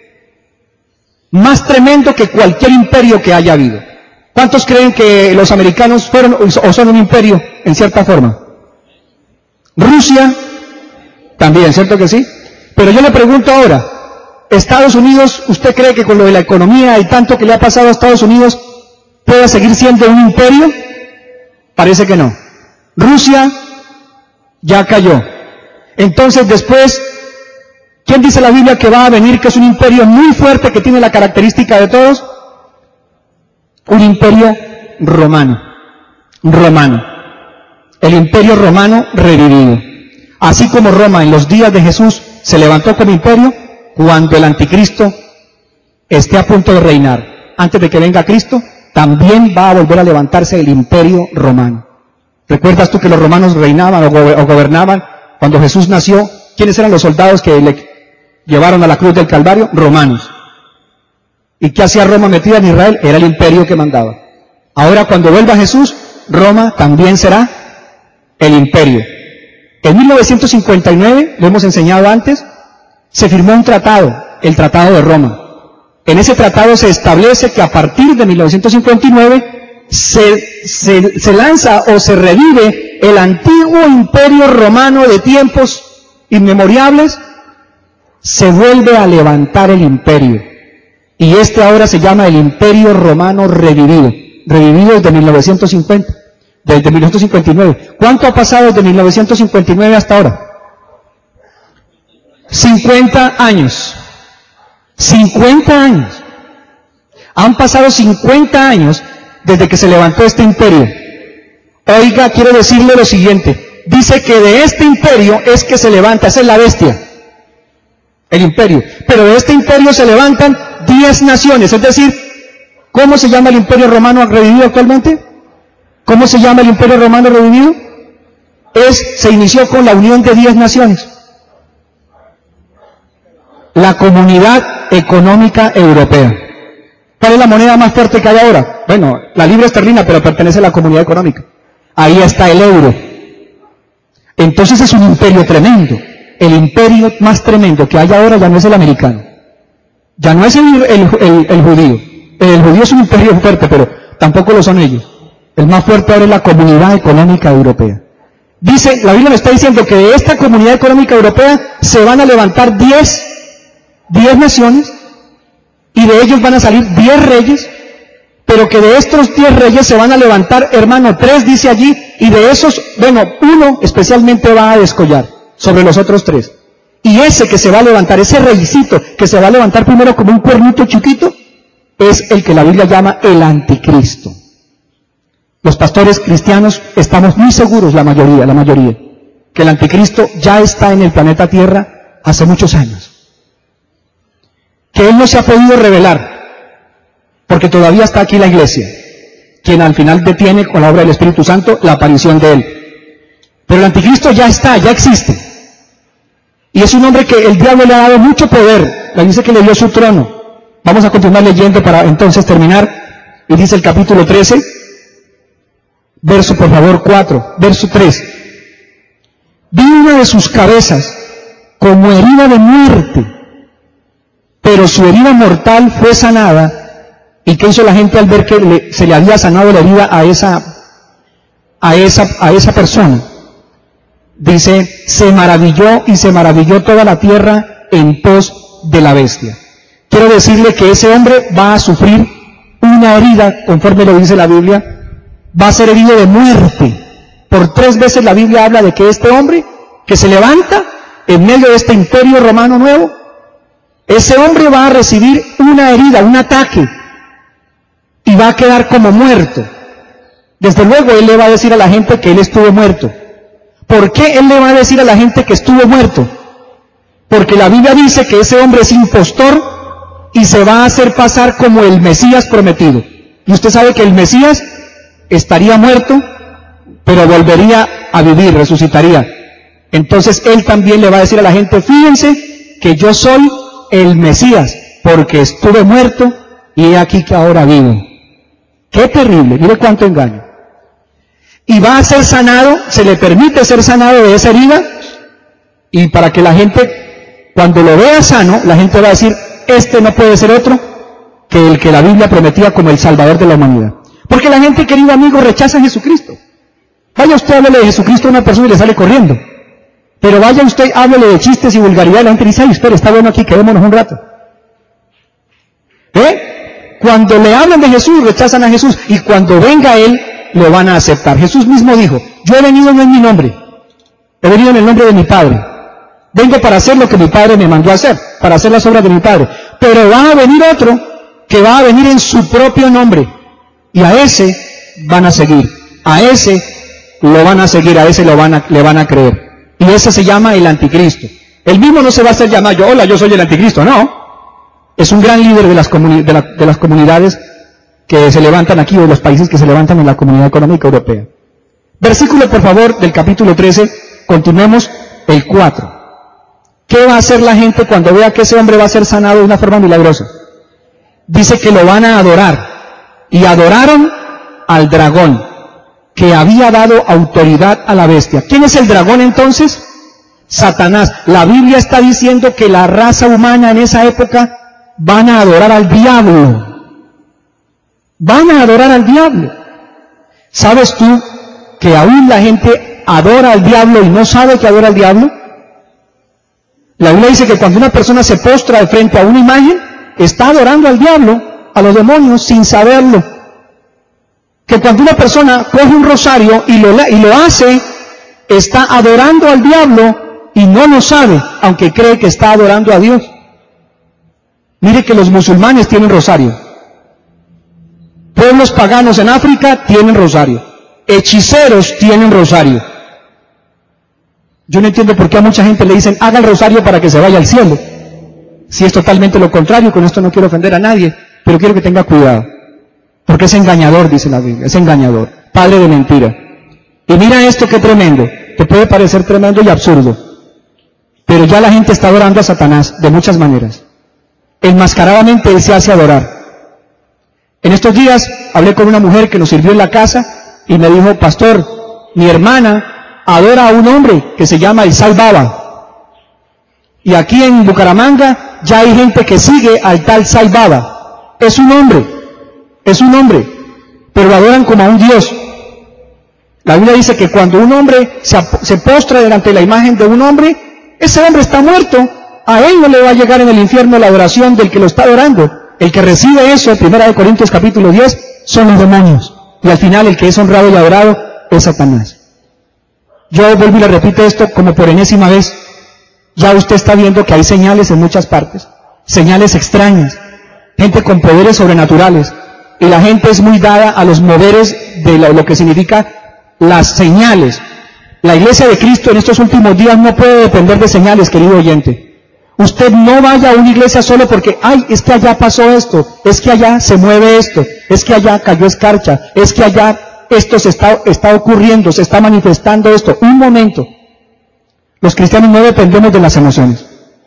más tremendo que cualquier imperio que haya habido. ¿Cuántos creen que los americanos fueron o son un imperio en cierta forma? Rusia también, ¿cierto que sí? Pero yo le pregunto ahora, Estados Unidos, ¿usted cree que con lo de la economía y tanto que le ha pasado a Estados Unidos puede seguir siendo un imperio? Parece que no. Rusia ya cayó. Entonces después, ¿quién dice la Biblia que va a venir, que es un imperio muy fuerte, que tiene la característica de todos? Un imperio romano. Romano. El imperio romano revivido. Así como Roma en los días de Jesús se levantó como imperio, cuando el anticristo esté a punto de reinar, antes de que venga Cristo, también va a volver a levantarse el imperio romano. ¿Recuerdas tú que los romanos reinaban o gobernaban cuando Jesús nació? ¿Quiénes eran los soldados que le llevaron a la cruz del Calvario? Romanos. ¿Y qué hacía Roma metida en Israel? Era el imperio que mandaba. Ahora cuando vuelva Jesús, Roma también será el imperio. En 1959, lo hemos enseñado antes, se firmó un tratado, el Tratado de Roma. En ese tratado se establece que a partir de 1959 se lanza o se revive el antiguo imperio romano de tiempos inmemorables, se vuelve a levantar el imperio. Y este ahora se llama el Imperio Romano revivido desde 1950, desde 1959. ¿Cuánto ha pasado desde 1959 hasta ahora? 50 años. 50 años. Han pasado 50 años desde que se levantó este imperio. Oiga, quiero decirle lo siguiente. Dice que de este imperio es que se levanta, esa es la bestia, el imperio. Pero de este imperio se levantan 10 naciones, es decir, ¿cómo se llama el imperio romano revivido actualmente? ¿Cómo se llama el imperio romano revivido? Se inició con la unión de 10 naciones. La Comunidad Económica Europea. ¿Cuál es la moneda más fuerte que hay ahora? Bueno, la libra esterlina, pero pertenece a la Comunidad Económica. Ahí está el euro. Entonces es un imperio tremendo. El imperio más tremendo que hay ahora ya no es el americano. Ya no es el judío. El judío es un imperio fuerte, pero tampoco lo son ellos. El más fuerte ahora es la Comunidad Económica Europea. Dice, la Biblia me está diciendo que de esta Comunidad Económica Europea se van a levantar 10 naciones, y de ellos van a salir 10 reyes, pero que de estos 10 reyes se van a levantar, hermano, 3 dice allí, y de esos, bueno, uno especialmente va a descollar sobre los otros 3. Y ese que se va a levantar, ese reycito que se va a levantar primero como un cuernito chiquito, es el que la Biblia llama el anticristo. Los pastores cristianos estamos muy seguros, la mayoría, que el anticristo ya está en el planeta Tierra hace muchos años. Que él no se ha podido revelar, porque todavía está aquí la iglesia, quien al final detiene con la obra del Espíritu Santo la aparición de él. Pero el anticristo ya está, ya existe. Y es un hombre que el diablo le ha dado mucho poder. La dice que le dio su trono. Vamos a continuar leyendo para entonces terminar. Y dice el capítulo 13, verso por favor 4, verso 3. Vi una de sus cabezas como herida de muerte, pero su herida mortal fue sanada. ¿Y qué hizo la gente al ver que se le había sanado la herida a esa persona? Dice, se maravilló toda la tierra en pos de la bestia. Quiero decirle que ese hombre va a sufrir una herida, conforme lo dice la Biblia, va a ser herido de muerte. Por 3 veces la Biblia habla de que este hombre que se levanta en medio de este imperio romano nuevo, ese hombre va a recibir una herida, un ataque, y va a quedar como muerto. Desde luego él le va a decir a la gente que él estuvo muerto. ¿Por qué él le va a decir a la gente que estuvo muerto? Porque la Biblia dice que ese hombre es impostor y se va a hacer pasar como el Mesías prometido. Y usted sabe que el Mesías estaría muerto, pero volvería a vivir, resucitaría. Entonces él también le va a decir a la gente, fíjense que yo soy el Mesías, porque estuve muerto y he aquí que ahora vivo. ¡Qué terrible! Mire cuánto engaño. Y va a ser sanado, se le permite ser sanado de esa herida, y para que la gente, cuando lo vea sano, la gente va a decir, este no puede ser otro que el que la Biblia prometía como el Salvador de la humanidad. Porque la gente, querido amigo, rechaza a Jesucristo. Vaya usted, háblele de Jesucristo a una persona y le sale corriendo. Pero vaya usted, háblele de chistes y vulgaridad, la gente dice, ay, espera, está bueno aquí, quedémonos un rato. Cuando le hablan de Jesús, rechazan a Jesús, y cuando venga Él, lo van a aceptar. Jesús mismo dijo, yo he venido no en mi nombre, he venido en el nombre de mi Padre. Vengo para hacer lo que mi Padre me mandó a hacer, para hacer las obras de mi Padre. Pero va a venir otro que va a venir en su propio nombre, y a ese van a seguir, a ese lo van a seguir, a ese le van a creer. Y ese se llama el anticristo. Él mismo no se va a hacer llamar, hola, yo soy el anticristo, no. Es un gran líder de las comunidades que se levantan aquí, o de los países que se levantan en la Comunidad Económica Europea. Versículo, por favor, del capítulo 13, continuemos el 4. ¿Qué va a hacer la gente cuando vea que ese hombre va a ser sanado de una forma milagrosa? Dice que lo van a adorar. Y adoraron al dragón, que había dado autoridad a la bestia. ¿Quién es el dragón entonces? Satanás. La Biblia está diciendo que la raza humana en esa época van a adorar al diablo. Van a adorar al diablo. ¿Sabes tú que aún la gente adora al diablo y no sabe que adora al diablo? La Biblia dice que cuando una persona se postra de frente a una imagen, está adorando al diablo, a los demonios, sin saberlo. Que cuando una persona coge un rosario y lo hace, está adorando al diablo y no lo sabe, aunque cree que está adorando a Dios. Mire que los musulmanes tienen rosario. Pueblos paganos en África tienen rosario. Hechiceros tienen rosario. Yo no entiendo por qué a mucha gente le dicen, haga el rosario para que se vaya al cielo. Si es totalmente lo contrario, con esto no quiero ofender a nadie, pero quiero que tenga cuidado. Porque es engañador, dice la Biblia, es engañador, padre de mentira. Y mira esto qué tremendo, que puede parecer tremendo y absurdo. Pero ya la gente está adorando a Satanás de muchas maneras. Enmascaradamente él se hace adorar. En estos días hablé con una mujer que nos sirvió en la casa y me dijo, pastor, mi hermana adora a un hombre que se llama el Sai Baba. Y aquí en Bucaramanga ya hay gente que sigue al tal Sai Baba. Es un hombre, pero lo adoran como a un dios. La Biblia dice que cuando un hombre se postra delante de la imagen de un hombre, ese hombre está muerto. A él no le va a llegar en el infierno la adoración del que lo está adorando. El que recibe eso, 1 Corintios capítulo 10, son los demonios. Y al final el que es honrado y adorado es Satanás. Yo vuelvo y le repito esto como por enésima vez. Ya usted está viendo que hay señales en muchas partes, señales extrañas, gente con poderes sobrenaturales, y la gente es muy dada a los moveres de lo que significa las señales. La Iglesia de Cristo en estos últimos días no puede depender de señales, querido oyente. Usted no vaya a una iglesia solo porque, ay, es que allá pasó esto, es que allá se mueve esto, es que allá cayó escarcha, es que allá esto está ocurriendo, se está manifestando esto. Un momento. Los cristianos no dependemos de las emociones.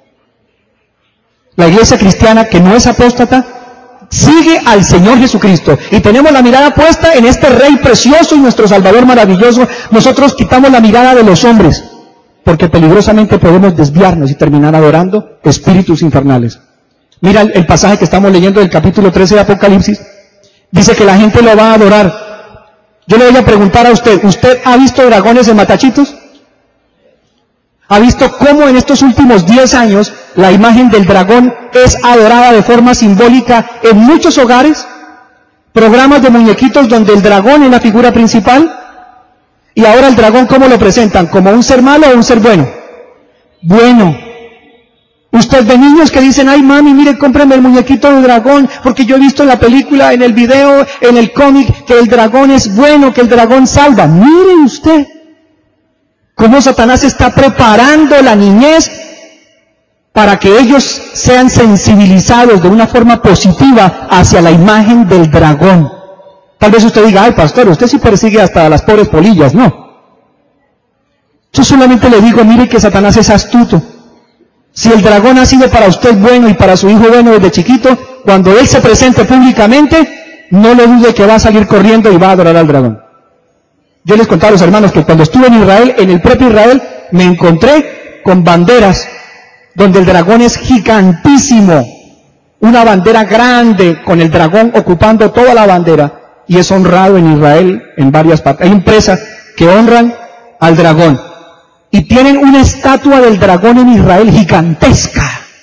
La iglesia cristiana, que no es apóstata, sigue al Señor Jesucristo. Y tenemos la mirada puesta en este Rey precioso y nuestro Salvador maravilloso. Nosotros quitamos la mirada de los hombres, porque peligrosamente podemos desviarnos y terminar adorando espíritus infernales. Mira el pasaje que estamos leyendo del capítulo 13 de Apocalipsis. Dice que la gente lo va a adorar. Yo le voy a preguntar a usted, ¿usted ha visto dragones en Matachitos? ¿Ha visto cómo en estos últimos 10 años la imagen del dragón es adorada de forma simbólica en muchos hogares? Programas de muñequitos donde el dragón es la figura principal. Y ahora el dragón, ¿cómo lo presentan? ¿Como un ser malo o un ser bueno? Bueno. Usted ve niños que dicen, ay mami, mire, cómprame el muñequito del dragón, porque yo he visto en la película, en el video, en el cómic, que el dragón es bueno, que el dragón salva. Mire usted cómo Satanás está preparando la niñez para que ellos sean sensibilizados de una forma positiva hacia la imagen del dragón. Tal vez usted diga, ay pastor, usted sí persigue hasta a las pobres polillas. No. Yo solamente le digo, mire que Satanás es astuto. Si el dragón ha sido para usted bueno y para su hijo bueno desde chiquito, cuando él se presente públicamente, no le dude que va a salir corriendo y va a adorar al dragón. Yo les contaba a los hermanos que cuando estuve en Israel, en el propio Israel, me encontré con banderas donde el dragón es gigantísimo. Una bandera grande con el dragón ocupando toda la bandera. Y es honrado en Israel en varias partes. Hay empresas que honran al dragón. Y tienen una estatua del dragón en Israel gigantesca.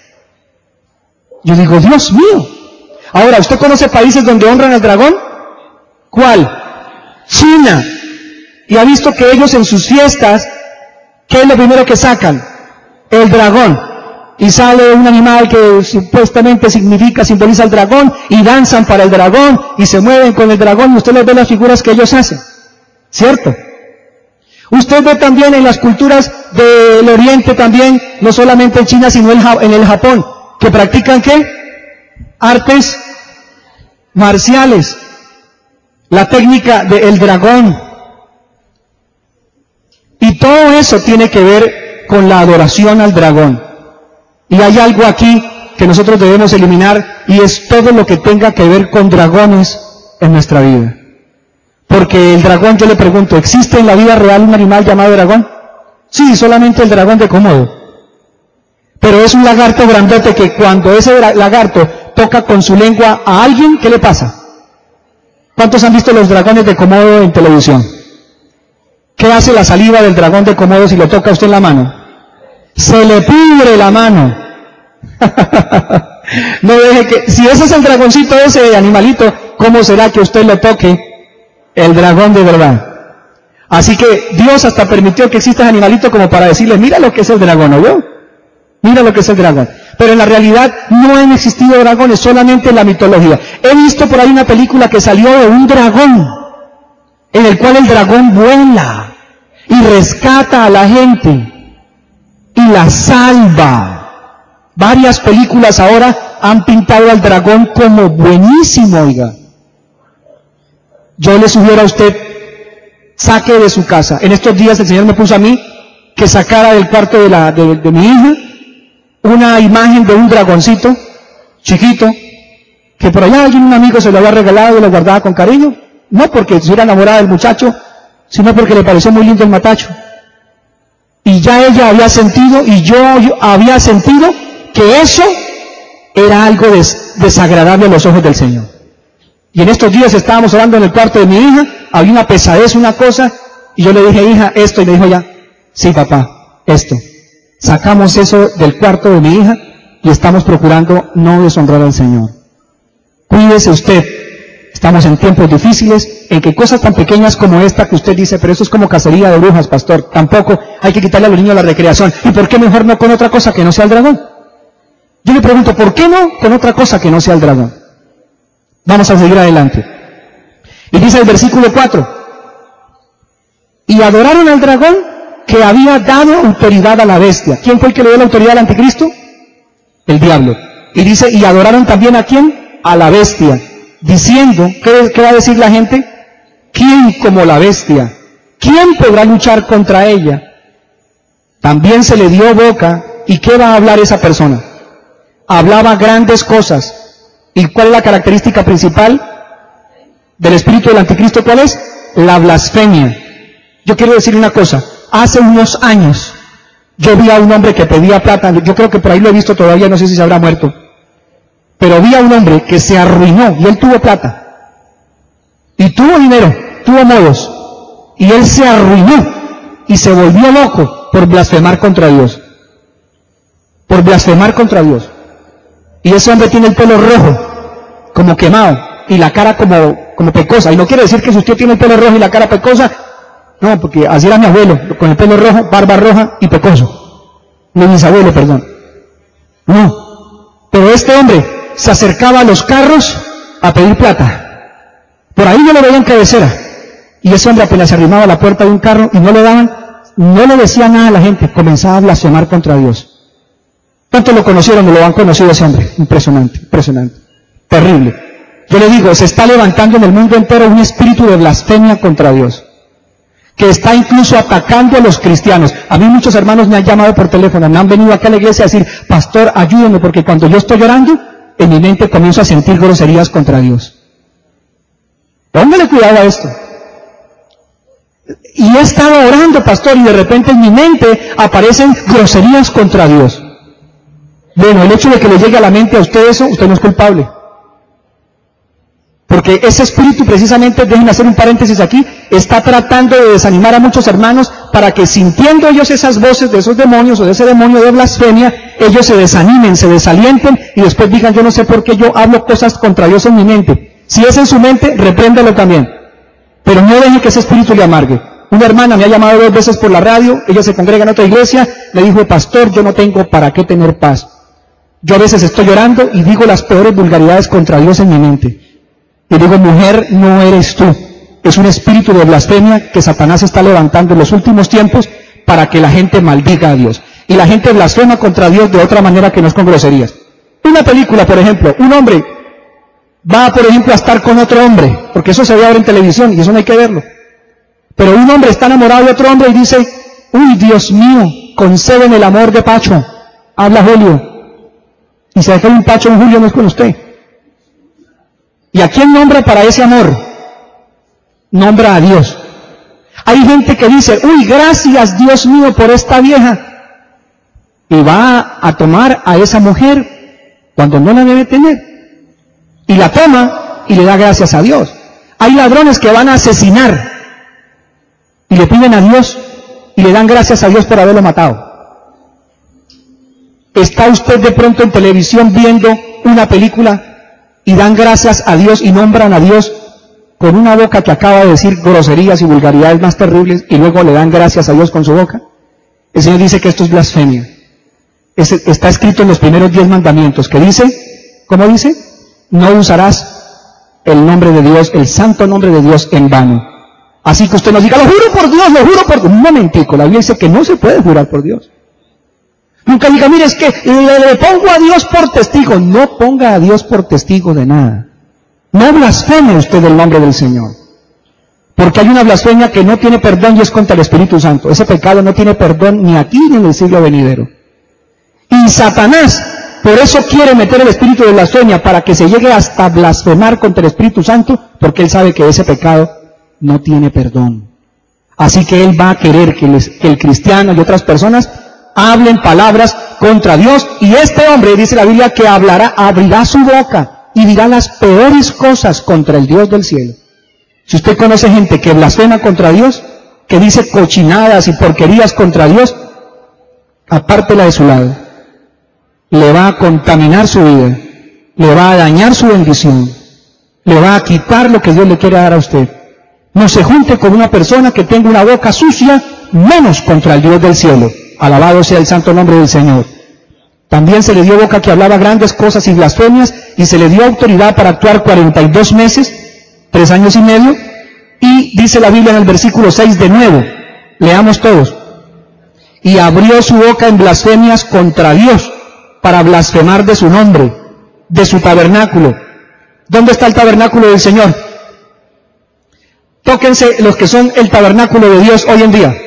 Yo digo, Dios mío. Ahora, ¿usted conoce países donde honran al dragón? ¿Cuál? China. Y ha visto que ellos en sus fiestas, ¿qué es lo primero que sacan? El dragón. Y sale un animal que supuestamente simboliza al dragón, y danzan para el dragón, y se mueven con el dragón, y usted les ve las figuras que ellos hacen. ¿Cierto? Usted ve también en las culturas del Oriente también, no solamente en China, sino en el Japón, que practican ¿qué? artes marciales, la técnica del dragón. Y todo eso tiene que ver con la adoración al dragón. Y hay algo aquí que nosotros debemos eliminar, y es todo lo que tenga que ver con dragones en nuestra vida. Porque el dragón, yo le pregunto, ¿existe en la vida real un animal llamado dragón? Sí, solamente el dragón de Komodo. Pero es un lagarto grandote que cuando ese lagarto toca con su lengua a alguien, ¿qué le pasa? ¿Cuántos han visto los dragones de Komodo en televisión? ¿Qué hace la saliva del dragón de Komodo si lo toca usted en la mano? Se le pudre la mano. No deje que, si ese es el dragoncito, ese animalito, ¿cómo será que usted lo toque? El dragón de verdad. Así que Dios hasta permitió que exista ese animalito como para decirles, mira lo que es el dragón, ¿oyó? Mira lo que es el dragón. Pero en la realidad no han existido dragones, solamente en la mitología. He visto por ahí una película que salió de un dragón, en el cual el dragón vuela y rescata a la gente y la salva. Varias películas ahora han pintado al dragón como buenísimo, oiga. Yo le sugiero a usted, saque de su casa. En estos días el Señor me puso a mí que sacara del cuarto de mi hija una imagen de un dragoncito chiquito, que por allá alguien, un amigo, se lo había regalado y lo guardaba con cariño. No porque estuviera enamorada del muchacho, sino porque le pareció muy lindo el matacho. Y ya ella había sentido, y yo había sentido, que eso era algo desagradable a los ojos del Señor. Y en estos días estábamos orando en el cuarto de mi hija, había una pesadez, una cosa, y yo le dije, hija, esto, y me dijo ya, sí papá, esto. Sacamos eso del cuarto de mi hija y estamos procurando no deshonrar al Señor. Cuídese usted, estamos en tiempos difíciles en que cosas tan pequeñas como esta que usted dice, pero eso es como cacería de brujas, pastor, tampoco hay que quitarle a los niños la recreación. ¿Y por qué mejor no con otra cosa que no sea el dragón? Yo le pregunto, ¿por qué no con otra cosa que no sea el dragón? Vamos a seguir adelante. Y dice el versículo 4, y adoraron al dragón que había dado autoridad a la bestia. ¿Quién fue el que le dio la autoridad al anticristo? El diablo. Y dice, y adoraron también a ¿quién? A la bestia, diciendo, ¿qué va a decir la gente? ¿Quién como la bestia? ¿Quién podrá luchar contra ella? También se le dio boca, ¿y qué va a hablar esa persona? Hablaba grandes cosas. ¿Y cuál es la característica principal del espíritu del anticristo? ¿Cuál es? La blasfemia. Yo quiero decir una cosa, hace unos años yo vi a un hombre que pedía plata, yo creo que por ahí lo he visto todavía, no sé si se habrá muerto, pero vi a un hombre que se arruinó y él tuvo plata, y tuvo dinero, tuvo modos, y él se arruinó y se volvió loco por blasfemar contra Dios, por blasfemar contra Dios. Y ese hombre tiene el pelo rojo, como quemado, y la cara como pecosa. Y no quiere decir que si usted tiene el pelo rojo y la cara pecosa, no, porque así era mi abuelo, con el pelo rojo, barba roja y pecoso. Mi bisabuelo, perdón. No, pero este hombre se acercaba a los carros a pedir plata. Por ahí yo lo veía en cabecera. Y ese hombre apenas se arrimaba a la puerta de un carro y no le daban, no le decía nada a la gente, comenzaba a blasfemar contra Dios. ¿Cuántos lo conocieron o lo han conocido ese hombre? Impresionante, impresionante, terrible. Yo le digo, se está levantando en el mundo entero un espíritu de blasfemia contra Dios, que está incluso atacando a los cristianos. A mí muchos hermanos me han llamado por teléfono, me han venido acá a la iglesia a decir, pastor, ayúdeme, porque cuando yo estoy llorando, en mi mente comienzo a sentir groserías contra Dios. Póngale cuidado a esto. Y he estado orando, pastor, y de repente en mi mente aparecen groserías contra Dios. Bueno, el hecho de que le llegue a la mente a usted eso, usted no es culpable. Porque ese espíritu precisamente, déjenme hacer un paréntesis aquí, está tratando de desanimar a muchos hermanos para que sintiendo ellos esas voces de esos demonios o de ese demonio de blasfemia, ellos se desanimen, se desalienten y después digan, yo no sé por qué yo hablo cosas contra Dios en mi mente. Si es en su mente, repréndalo también. Pero no deje que ese espíritu le amargue. Una hermana me ha llamado 2 veces por la radio, ella se congrega en otra iglesia, me dijo, pastor, yo no tengo para qué tener paz. Yo a veces estoy llorando y digo las peores vulgaridades contra Dios en mi mente. Y digo, mujer, no eres tú. Es un espíritu de blasfemia que Satanás está levantando en los últimos tiempos para que la gente maldiga a Dios. Y la gente blasfema contra Dios de otra manera que no es con groserías. Una película, por ejemplo, un hombre va, por ejemplo, a estar con otro hombre, porque eso se ve ahora en televisión y eso no hay que verlo. Pero un hombre está enamorado de otro hombre y dice, uy, Dios mío, concédeme el amor de Pacho, habla Julio. Y se deja un Pacho en Julio, no es con usted. ¿Y a quién nombra para ese amor? Nombra a Dios. Hay gente que dice, uy, gracias Dios mío por esta vieja. Y va a tomar a esa mujer cuando no la debe tener. Y la toma y le da gracias a Dios. Hay ladrones que van a asesinar y le piden a Dios y le dan gracias a Dios por haberlo matado. ¿Está usted de pronto en televisión viendo una película y dan gracias a Dios y nombran a Dios con una boca que acaba de decir groserías y vulgaridades más terribles y luego le dan gracias a Dios con su boca? El Señor dice que esto es blasfemia. Está escrito en los primeros 10 mandamientos que dice, ¿cómo dice? No usarás el nombre de Dios, el santo nombre de Dios en vano. Así que usted nos diga, lo juro por Dios, lo juro por Dios. Un momentico, la Biblia dice que no se puede jurar por Dios. Nunca diga, mire, es que le pongo a Dios por testigo. No ponga a Dios por testigo de nada. No blasfeme usted el nombre del Señor. Porque hay una blasfemia que no tiene perdón y es contra el Espíritu Santo. Ese pecado no tiene perdón ni aquí ni en el siglo venidero. Y Satanás, por eso quiere meter el espíritu de blasfemia, para que se llegue hasta blasfemar contra el Espíritu Santo, porque él sabe que ese pecado no tiene perdón. Así que él va a querer que el cristiano y otras personas hablen palabras contra Dios, y este hombre, dice la Biblia, que abrirá su boca y dirá las peores cosas contra el Dios del cielo. Si usted conoce gente que blasfema contra Dios, que dice cochinadas y porquerías contra Dios, apártela de su lado. Le va a contaminar su vida, le va a dañar su bendición, le va a quitar lo que Dios le quiere dar a usted. No se junte con una persona que tenga una boca sucia, menos contra el Dios del cielo. Alabado sea el santo nombre del Señor. También se le dio boca que hablaba grandes cosas y blasfemias, y se le dio autoridad para actuar 42 meses, 3 años y medio, y dice la Biblia en el versículo 6 de nuevo, leamos todos, y abrió su boca en blasfemias contra Dios, para blasfemar de su nombre, de su tabernáculo. ¿Dónde está el tabernáculo del Señor? Tóquense los que son el tabernáculo de Dios hoy en día.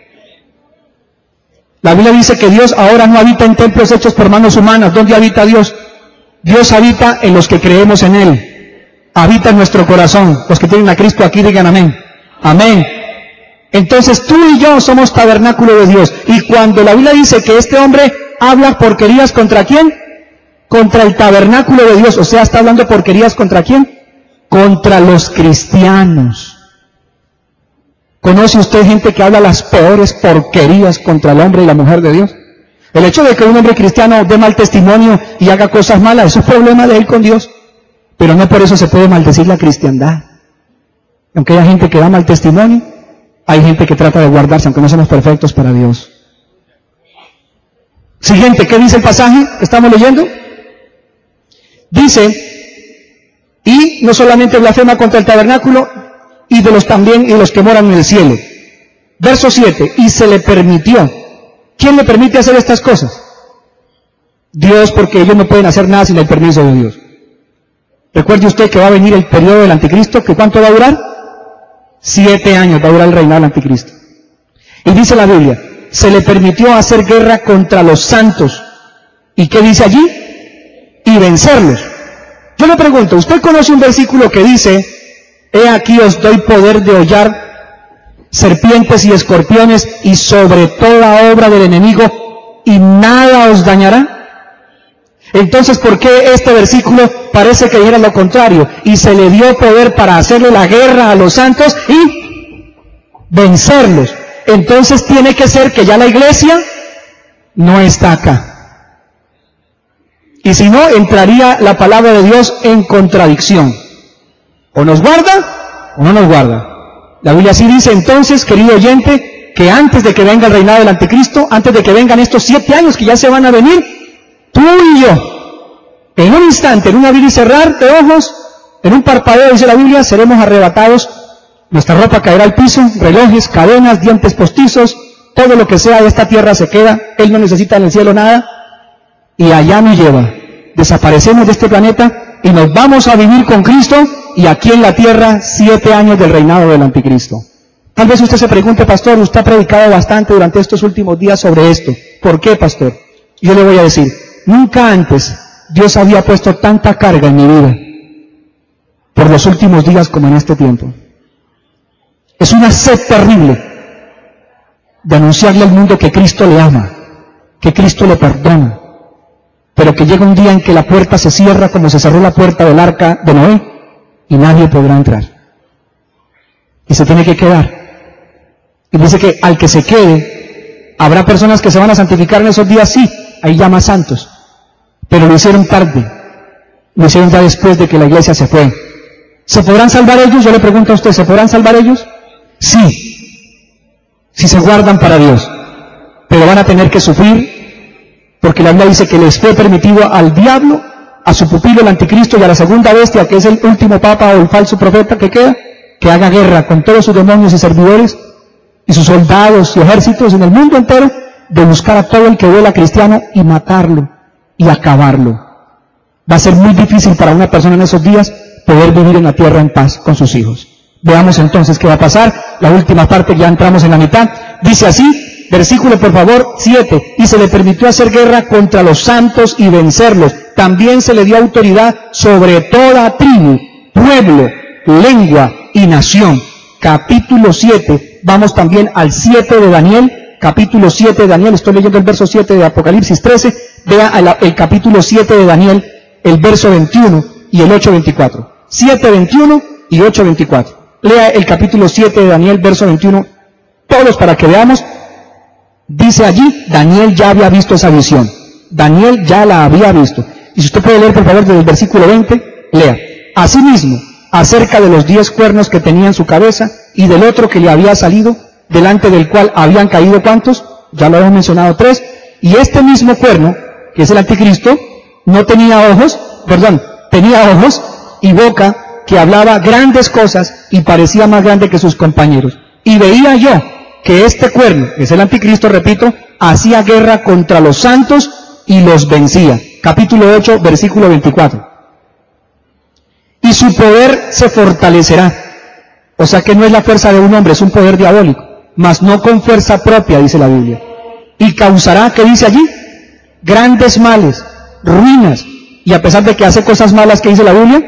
La Biblia dice que Dios ahora no habita en templos hechos por manos humanas. ¿Dónde habita Dios? Dios habita en los que creemos en Él. Habita en nuestro corazón. Los que tienen a Cristo aquí digan amén. Amén. Entonces tú y yo somos tabernáculo de Dios. Y cuando la Biblia dice que este hombre habla porquerías, ¿contra quién? Contra el tabernáculo de Dios. O sea, está hablando porquerías ¿contra quién? Contra los cristianos. ¿Conoce usted gente que habla las peores porquerías contra el hombre y la mujer de Dios? El hecho de que un hombre cristiano dé mal testimonio y haga cosas malas, eso es problema de él con Dios. Pero no por eso se puede maldecir la cristiandad. Aunque haya gente que da mal testimonio, hay gente que trata de guardarse, aunque no somos perfectos para Dios. Siguiente, ¿qué dice el pasaje? ¿Estamos leyendo? Dice, y no solamente blasfema contra el tabernáculo, y de los también y los que moran en el cielo. Verso 7, y se le permitió. ¿Quién le permite hacer estas cosas? Dios, porque ellos no pueden hacer nada sin el permiso de Dios. Recuerde usted que va a venir el periodo del anticristo, que ¿cuánto va a durar? 7 años va a durar el reinado del anticristo. Y dice la Biblia, se le permitió hacer guerra contra los santos. ¿Y qué dice allí? Y vencerlos. Yo le pregunto, ¿usted conoce un versículo que dice, he aquí os doy poder de hollar serpientes y escorpiones y sobre toda obra del enemigo y nada os dañará? Entonces, ¿por qué este versículo parece que era lo contrario? Y se le dio poder para hacerle la guerra a los santos y vencerlos. Entonces tiene que ser que ya la iglesia no está acá. Y si no, entraría la palabra de Dios en contradicción. O nos guarda o no nos guarda. La Biblia sí dice entonces, querido oyente, que antes de que venga el reinado del anticristo, antes de que vengan estos 7 años que ya se van a venir, tú y yo, en un instante, en un abrir y cerrar de ojos, en un parpadeo, dice la Biblia, seremos arrebatados, nuestra ropa caerá al piso, relojes, cadenas, dientes postizos, todo lo que sea de esta tierra se queda, Él no necesita en el cielo nada, y allá nos lleva. Desaparecemos de este planeta y nos vamos a vivir con Cristo, y aquí en la tierra 7 años del reinado del anticristo. Tal vez usted se pregunte, pastor, usted ha predicado bastante durante estos últimos días sobre esto. ¿Por qué, pastor? Yo le voy a decir, nunca antes Dios había puesto tanta carga en mi vida por los últimos días como en este tiempo. Es una sed terrible de anunciarle al mundo que Cristo le ama, que Cristo le perdona, pero que llega un día en que la puerta se cierra como se cerró la puerta del arca de Noé y nadie podrá entrar. Y se tiene que quedar. Y dice que al que se quede, habrá personas que se van a santificar en esos días, sí, hay llamas santos, pero lo hicieron tarde, lo hicieron ya después de que la iglesia se fue. ¿Se podrán salvar ellos? Yo le pregunto a usted, ¿se podrán salvar ellos? Sí, si se guardan para Dios, pero van a tener que sufrir, porque la Biblia dice que les fue permitido al diablo, a su pupilo el anticristo y a la segunda bestia, que es el último papa o el falso profeta que queda, que haga guerra con todos sus demonios y servidores y sus soldados y ejércitos en el mundo entero, de buscar a todo el que vuela cristiano y matarlo y acabarlo. Va a ser muy difícil para una persona en esos días poder vivir en la tierra en paz con sus hijos. Veamos entonces qué va a pasar. La última parte, ya entramos en la mitad. Dice así, versículo por favor 7, y se le permitió hacer guerra contra los santos y vencerlos. También se le dio autoridad sobre toda tribu, pueblo, lengua y nación. Capítulo 7. Vamos también al 7 de Daniel, capítulo 7 de Daniel, estoy leyendo el verso 7 de Apocalipsis 13, vea el capítulo 7 de Daniel, el verso 21 y el 8:24. 7:21 y 8:24. Lea el capítulo 7 de Daniel, verso 21, todos para que veamos. Dice allí, Daniel ya había visto esa visión. Daniel ya la había visto. Y si usted puede leer por favor desde el versículo 20, lea. Asimismo, acerca de los 10 cuernos que tenía en su cabeza y del otro que le había salido, delante del cual habían caído ¿cuántos? Ya lo hemos mencionado 3. Y este mismo cuerno, que es el anticristo, no tenía ojos, tenía ojos y boca que hablaba grandes cosas y parecía más grande que sus compañeros. Y veía yo que este cuerno, que es el anticristo, repito, hacía guerra contra los santos y los vencía. Capítulo 8, versículo 24. Y su poder se fortalecerá. O sea que no es la fuerza de un hombre, es un poder diabólico, mas no con fuerza propia, dice la Biblia. Y causará, ¿qué dice allí? Grandes males, ruinas, y a pesar de que hace cosas malas, ¿qué dice la Biblia?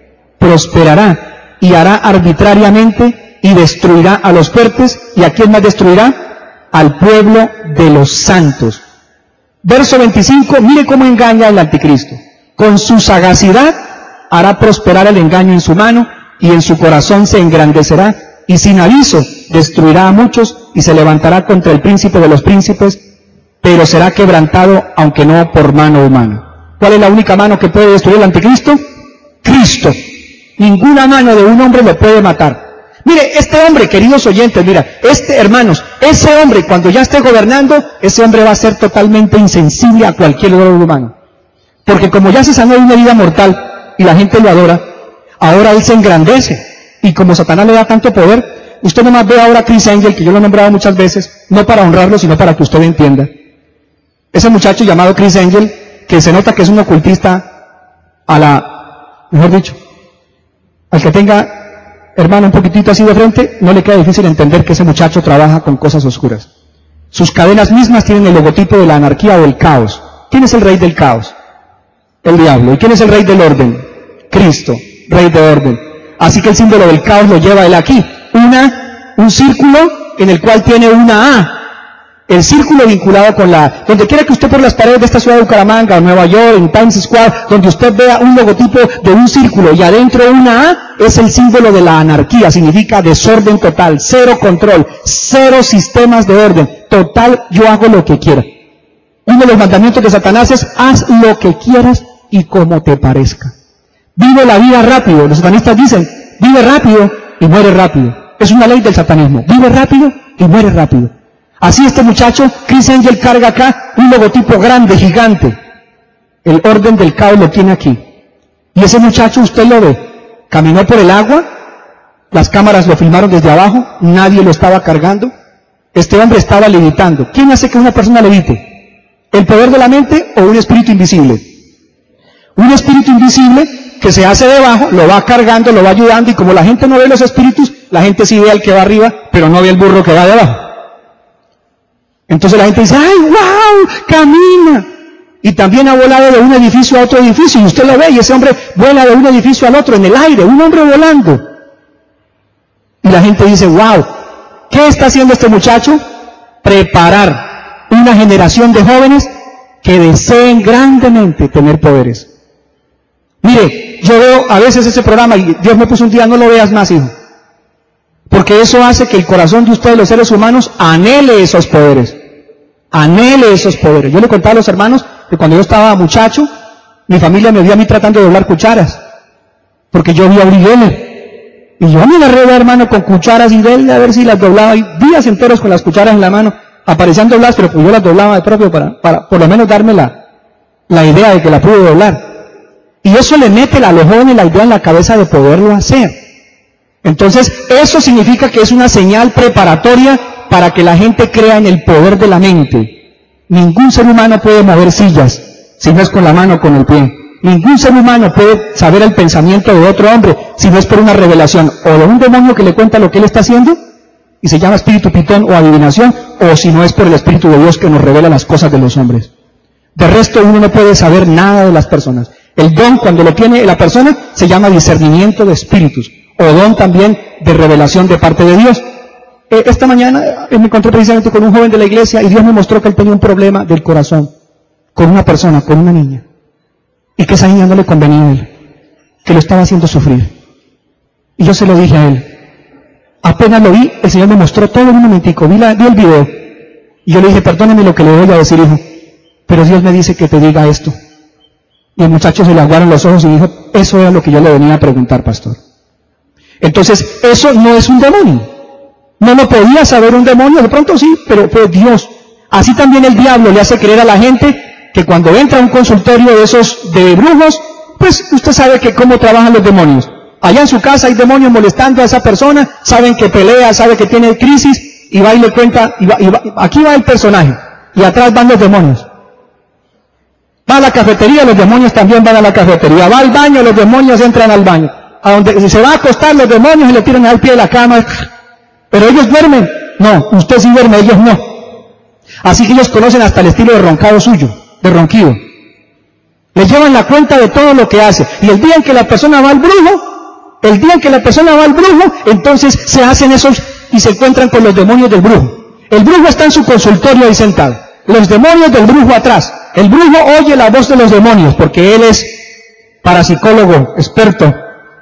Prosperará y hará arbitrariamente y destruirá a los fuertes. ¿Y a quién más destruirá? Al pueblo de los santos. Verso 25, mire cómo engaña el anticristo. Con su sagacidad hará prosperar el engaño en su mano, y en su corazón se engrandecerá, y sin aviso destruirá a muchos, y se levantará contra el príncipe de los príncipes, pero será quebrantado, aunque no por mano humana. ¿Cuál es la única mano que puede destruir al anticristo? Cristo. Ninguna mano de un hombre lo puede matar. Mire, este hombre, queridos oyentes, hermanos, ese hombre cuando ya esté gobernando, ese hombre va a ser totalmente insensible a cualquier dolor humano. Porque como ya se sanó de una herida mortal y la gente lo adora, ahora él se engrandece. Y como Satanás le da tanto poder, usted nomás ve ahora a Chris Angel, que yo lo he nombrado muchas veces, no para honrarlo, sino para que usted entienda. Ese muchacho llamado Chris Angel, que se nota que es un ocultista mejor dicho, al que tenga, hermano, un poquitito así de frente, no le queda difícil entender que ese muchacho trabaja con cosas oscuras. Sus cadenas mismas tienen el logotipo de la anarquía o del caos. ¿Quién es el rey del caos? El diablo. ¿Y quién es el rey del orden? Cristo, rey de orden. Así que el símbolo del caos lo lleva él aquí. Un círculo en el cual tiene una A. El círculo vinculado con la A. Donde quiera que usted por las paredes de esta ciudad de Bucaramanga, o Nueva York, en Times Square, donde usted vea un logotipo de un círculo y adentro una A, es el símbolo de la anarquía. Significa desorden total, cero control, cero sistemas de orden. Total, yo hago lo que quiera. Uno de los mandamientos de Satanás es, haz lo que quieras y como te parezca. Vive la vida rápido. Los satanistas dicen, vive rápido y muere rápido. Es una ley del satanismo. Vive rápido y muere rápido. Así este muchacho, Chris Angel, carga acá un logotipo grande, gigante. El orden del caos lo tiene aquí. Y ese muchacho, usted lo ve, caminó por el agua, las cámaras lo filmaron desde abajo, nadie lo estaba cargando. Este hombre estaba levitando. ¿Quién hace que una persona levite? ¿El poder de la mente o un espíritu invisible? Un espíritu invisible que se hace debajo, lo va cargando, lo va ayudando, y como la gente no ve los espíritus, la gente sí ve al que va arriba, pero no ve el burro que va de abajo. Entonces la gente dice, ¡ay, wow! ¡Camina! Y también ha volado de un edificio a otro edificio, y usted lo ve, y ese hombre vuela de un edificio al otro, en el aire, un hombre volando. Y la gente dice, wow, ¿qué está haciendo este muchacho? Preparar una generación de jóvenes que deseen grandemente tener poderes. Mire, yo veo a veces ese programa, y Dios me puso un día, no lo veas más, hijo. Porque eso hace que el corazón de ustedes, los seres humanos, anhele esos poderes. Anhele esos poderes. Yo le contaba a los hermanos que cuando yo estaba muchacho, mi familia me vio a mí tratando de doblar cucharas. Porque yo vi a Uri Geller. Y yo me agarré, hermano, con cucharas y verle a ver si las doblaba. Y días enteros con las cucharas en la mano. Aparecían dobladas, pero pues yo las doblaba de propio para por lo menos darme la idea de que la pude doblar. Y eso le mete a los jóvenes la idea en la cabeza de poderlo hacer. Entonces, eso significa que es una señal preparatoria para que la gente crea en el poder de la mente. Ningún ser humano puede mover sillas si no es con la mano o con el pie. Ningún ser humano puede saber el pensamiento de otro hombre si no es por una revelación o de un demonio que le cuenta lo que él está haciendo, y se llama espíritu pitón o adivinación, o si no es por el Espíritu de Dios que nos revela las cosas de los hombres. De resto, uno no puede saber nada de las personas. El don, cuando lo tiene la persona, se llama discernimiento de espíritus, o don también de revelación de parte de Dios. Esta mañana me encontré precisamente con un joven de la iglesia, y Dios me mostró que él tenía un problema del corazón, con una persona, con una niña, y que esa niña no le convenía a él, que lo estaba haciendo sufrir. Y yo se lo dije a él. Apenas lo vi, el Señor me mostró todo en un momentico, vi el video, y yo le dije, perdóneme lo que le voy a decir, hijo, pero Dios me dice que te diga esto. Y el muchacho se le aguaron los ojos y dijo, eso era lo que yo le venía a preguntar, pastor. Entonces, eso no es un demonio. No lo podía saber un demonio, de pronto sí, pero fue Dios. Así también el diablo le hace creer a la gente que cuando entra a un consultorio de esos de brujos, pues usted sabe que cómo trabajan los demonios. Allá en su casa hay demonios molestando a esa persona, saben que pelea, sabe que tiene crisis, y va y le cuenta, aquí va el personaje, y atrás van los demonios. Va a la cafetería, los demonios también van a la cafetería. Va al baño, los demonios entran al baño. A donde se va a acostar, los demonios y le tiran al pie de la cama. Pero ellos duermen. No, usted sí duerme, ellos no. Así que ellos conocen hasta el estilo de roncado suyo, de ronquido. Le llevan la cuenta de todo lo que hace. Y el día en que la persona va al brujo, entonces se hacen esos y se encuentran con los demonios del brujo. El brujo está en su consultorio ahí sentado. Los demonios del brujo atrás. El brujo oye la voz de los demonios porque él es parapsicólogo, experto,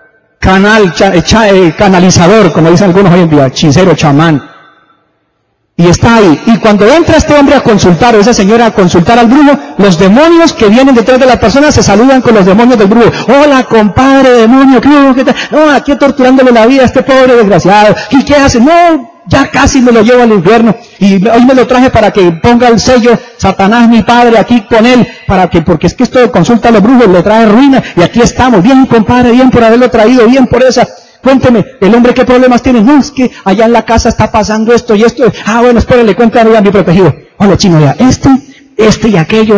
canalizador, como dicen algunos hoy en día, hechicero, chamán. Y está ahí. Y cuando entra este hombre a consultar, o esa señora a consultar al brujo, los demonios que vienen detrás de la persona se saludan con los demonios del brujo. Hola, compadre demonio, ¿qué tal? No, aquí torturándole la vida a este pobre desgraciado. ¿Y qué hace? No, ya casi me lo llevo al infierno. Y hoy me lo traje para que ponga el sello, Satanás mi padre, aquí con él, porque es que esto de consulta a los brujos le trae ruina. Y aquí estamos, bien compadre, bien por haberlo traído, bien por esa. Cuénteme, el hombre qué problemas tiene. No, es que allá en la casa está pasando esto y esto. Ah, bueno, espérenle, cuéntame a mi protegido. Hola, chino, ya, este y aquello.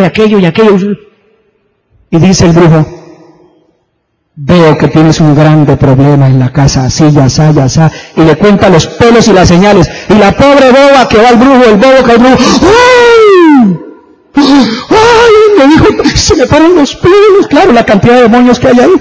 Y dice el brujo, veo que tienes un grande problema en la casa, así, ya. Y le cuenta los pelos y las señales. Y la pobre boba que va al brujo, el bobo que va al brujo, ¡ay! Me dijo, se me paran los pelos. Claro, la cantidad de demonios que hay ahí.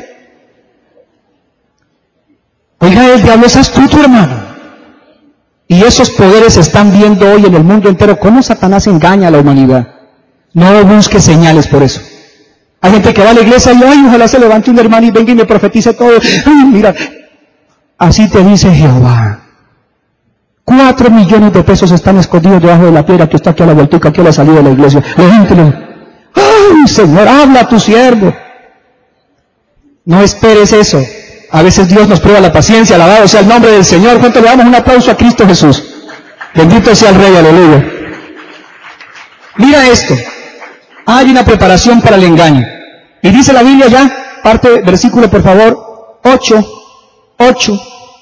Oiga, el diablo es astuto, hermano. Y esos poderes se están viendo hoy en el mundo entero. ¿Cómo Satanás engaña a la humanidad? No busque señales por eso. Hay gente que va a la iglesia y, ay, ojalá se levante un hermano y venga y me profetice todo. Ay, mira, así te dice Jehová. 4 millones de pesos están escondidos debajo de la piedra que está aquí a la vueltica, aquí a la salida de la iglesia. Levántelo. Ay, Señor, habla a tu siervo. No esperes eso. A veces Dios nos prueba la paciencia, alabado sea el nombre del Señor. ¿Cuánto le damos un aplauso a Cristo Jesús? Bendito sea el Rey, aleluya. Mira esto. Hay una preparación para el engaño. Y dice la Biblia ya, parte, versículo por favor, 8.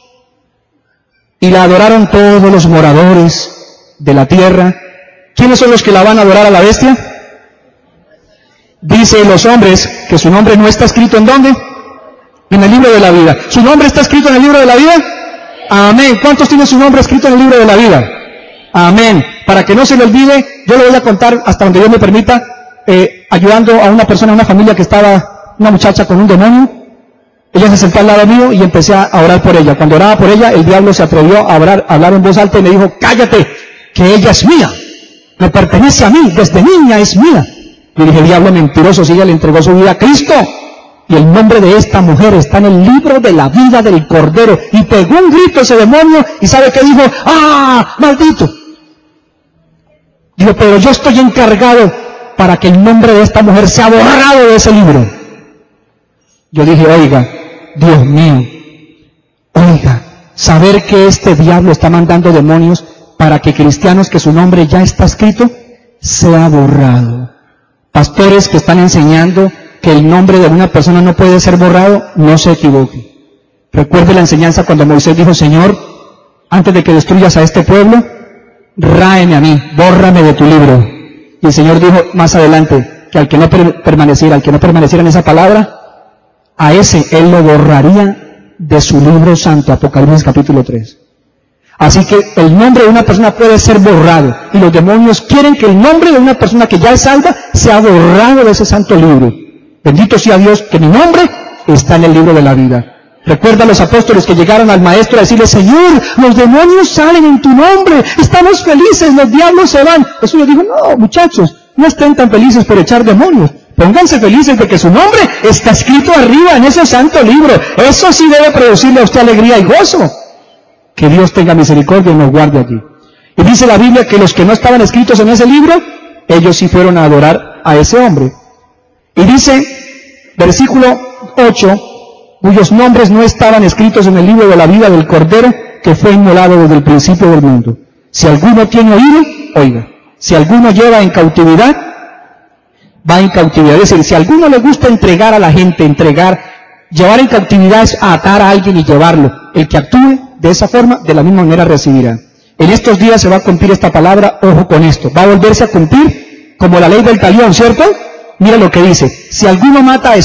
Y la adoraron todos los moradores de la tierra. ¿Quiénes son los que la van a adorar a la bestia? Dice los hombres que su nombre no está escrito ¿en dónde? en el libro de la vida. ¿Su nombre está escrito en el libro de la vida? Amén. ¿Cuántos tienen su nombre escrito en el libro de la vida? Amén. Para que no se le olvide, yo le voy a contar hasta donde Dios me permita, ayudando a una persona, a una familia que estaba, una muchacha con un demonio. Ella se sentó al lado mío y empecé a orar por ella. Cuando oraba por ella, el diablo se atrevió a hablar en voz alta y me dijo, cállate, que ella es mía, me pertenece a mí, desde niña es mía. Yo dije, diablo mentiroso, si ella le entregó su vida a Cristo. Y el nombre de esta mujer está en el libro de la vida del Cordero. Y pegó un grito ese demonio, y ¿sabe qué dijo? ¡Ah, maldito! Digo, pero yo estoy encargado para que el nombre de esta mujer sea borrado de ese libro. Yo dije, oiga, Dios mío, oiga, saber que este diablo está mandando demonios para que cristianos que su nombre ya está escrito, sea borrado. Pastores que están enseñando que el nombre de una persona no puede ser borrado, no se equivoquen. Recuerde la enseñanza cuando Moisés dijo, Señor, antes de que destruyas a este pueblo, ráeme a mí, bórrame de tu libro. Y el Señor dijo más adelante, que al que no permaneciera en esa palabra, a ese Él lo borraría de su libro santo, Apocalipsis capítulo 3. Así que el nombre de una persona puede ser borrado, y los demonios quieren que el nombre de una persona que ya es salva sea borrado de ese santo libro. Bendito sea Dios que mi nombre está en el libro de la vida. Recuerda a los apóstoles que llegaron al maestro a decirle, Señor, los demonios salen en tu nombre, estamos felices, los diablos se van. Jesús les dijo, no, muchachos, no estén tan felices por echar demonios. Pónganse felices de que su nombre está escrito arriba en ese santo libro. Eso sí debe producirle a usted alegría y gozo. Que Dios tenga misericordia y nos guarde allí. Y dice la Biblia que los que no estaban escritos en ese libro, ellos sí fueron a adorar a ese hombre. Y dice, versículo 8, cuyos nombres no estaban escritos en el libro de la vida del Cordero, que fue inmolado desde el principio del mundo. Si alguno tiene oído, oiga. Si alguno lleva en cautividad, va en cautividad. Es decir, si a alguno le gusta entregar a la gente, llevar en cautividad es atar a alguien y llevarlo. El que actúe de esa forma, de la misma manera recibirá. En estos días se va a cumplir esta palabra, ojo con esto. Va a volverse a cumplir como la ley del talión, ¿cierto? Mira lo que dice. Si alguno mata a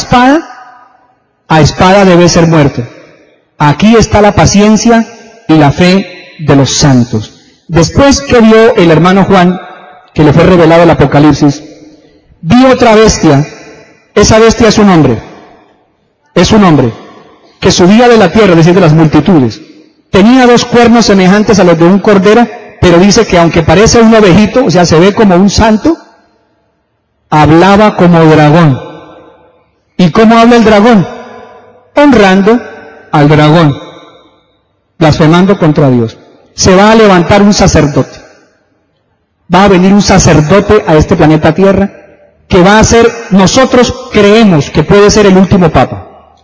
espada debe ser muerto. Aquí está la paciencia y la fe de los santos. Después que vio el hermano Juan, que le fue revelado el Apocalipsis, vio otra bestia. Esa bestia es un hombre. Es un hombre que subía de la tierra, es decir, de las multitudes. Tenía 2 cuernos semejantes a los de un cordero, pero dice que aunque parece un ovejito, o sea, se ve como un santo, hablaba como dragón. ¿Y cómo habla el dragón? Honrando al dragón, blasfemando contra Dios. Se va a levantar un sacerdote. Va a venir un sacerdote a este planeta Tierra que va a ser, nosotros creemos que puede ser el último papa.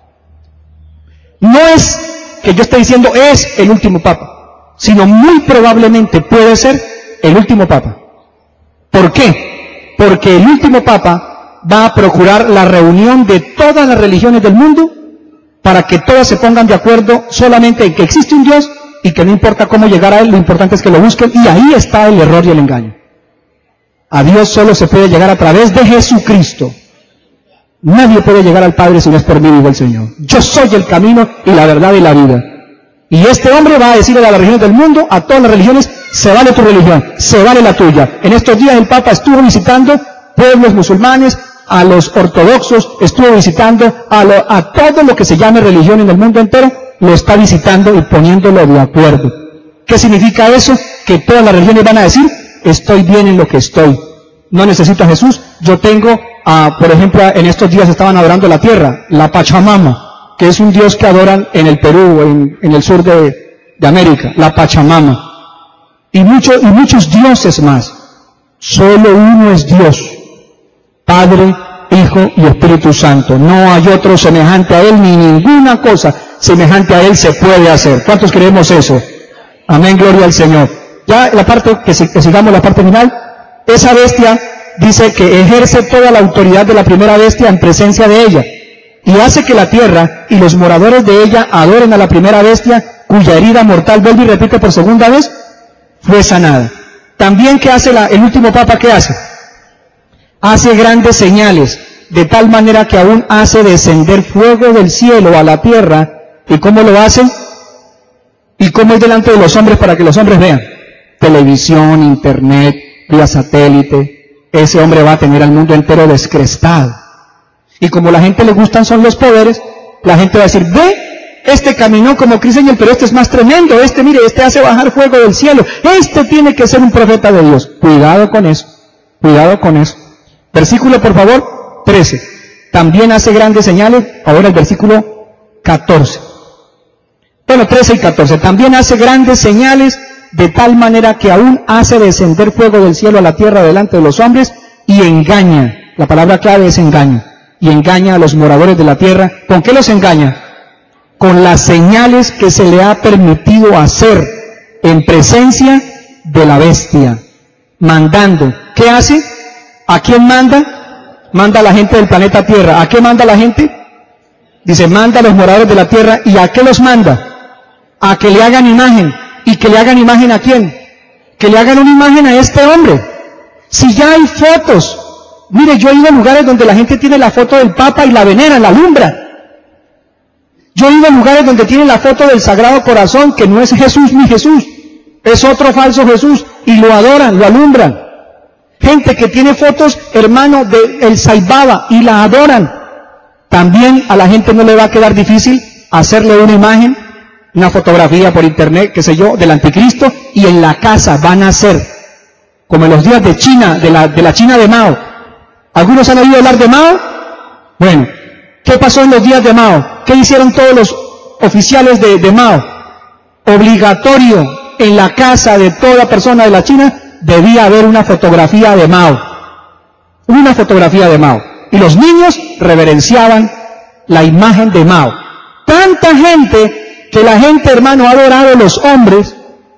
No es que yo esté diciendo es el último papa, sino muy probablemente puede ser el último papa. ¿Por qué? Porque el último papa va a procurar la reunión de todas las religiones del mundo para que todas se pongan de acuerdo solamente en que existe un Dios y que no importa cómo llegar a Él, lo importante es que lo busquen, y ahí está el error y el engaño. A Dios solo se puede llegar a través de Jesucristo. Nadie puede llegar al Padre si no es por mí, dijo el Señor. Yo soy el camino y la verdad y la vida. Y este hombre va a decirle a las religiones del mundo, a todas las religiones, se vale tu religión, se vale la tuya. En estos días el Papa estuvo visitando pueblos musulmanes, a los ortodoxos, estuvo visitando a todo lo que se llame religión en el mundo entero, lo está visitando y poniéndolo de acuerdo. ¿Qué significa eso? Que todas las religiones van a decir, estoy bien en lo que estoy. No necesito a Jesús. Yo tengo, por ejemplo, en estos días estaban adorando la tierra, la Pachamama, que es un dios que adoran en el Perú, en el sur de América, la Pachamama. Y muchos dioses más. Solo uno es Dios, Padre, Hijo y Espíritu Santo. No hay otro semejante a Él, ni ninguna cosa semejante a Él se puede hacer. ¿Cuántos creemos eso? Amén, gloria al Señor. Ya la parte, que sigamos la parte final. Esa bestia dice que ejerce toda la autoridad de la primera bestia en presencia de ella, y hace que la tierra y los moradores de ella adoren a la primera bestia, cuya herida mortal, vuelve y repite por segunda vez, fue sanada. También, ¿qué hace el último papa? ¿Qué hace? Hace grandes señales. de tal manera que aún hace descender fuego del cielo a la tierra. ¿Y cómo lo hace? ¿Y cómo es delante de los hombres para que los hombres vean? Televisión, internet, vía satélite. Ese hombre va a tener al mundo entero descrestado. Y como la gente le gustan son los poderes, la gente va a decir, ve, este caminó como Cristo, pero este es más tremendo, mire, este hace bajar fuego del cielo, este tiene que ser un profeta de Dios. Cuidado con eso, cuidado con eso. Versículo, por favor, 13. También hace grandes señales, ahora el versículo 14. Bueno, 13 y 14. También hace grandes señales de tal manera que aún hace descender fuego del cielo a la tierra delante de los hombres y engaña. La palabra clave es engaño. Y engaña a los moradores de la tierra. ¿Con qué los engaña? Con las señales que se le ha permitido hacer en presencia de la bestia. Mandando. ¿Qué hace? ¿A quién manda? Manda a la gente del planeta Tierra. ¿A qué manda la gente? Dice, manda a los moradores de la tierra. ¿Y a qué los manda? A que le hagan imagen. ¿Y que le hagan imagen a quién? Que le hagan una imagen a este hombre. Si ya hay fotos. Mire, yo he ido a lugares donde la gente tiene la foto del Papa y la venera, la alumbra. Yo he ido a lugares donde tienen la foto del Sagrado Corazón, que no es Jesús ni Jesús. Es otro falso Jesús. Y lo adoran, lo alumbran. Gente que tiene fotos, hermano, de el Saibaba y la adoran. También a la gente no le va a quedar difícil hacerle una imagen, una fotografía por internet, qué sé yo, del anticristo, y en la casa van a hacer, como en los días de China, de la China de Mao. ¿Algunos han oído hablar de Mao? Bueno, ¿qué pasó en los días de Mao? ¿Qué hicieron todos los oficiales de Mao? Obligatorio en la casa de toda persona de la China debía haber una fotografía de Mao. Una fotografía de Mao. Y los niños reverenciaban la imagen de Mao. Tanta gente que la gente, hermano, ha adorado a los hombres,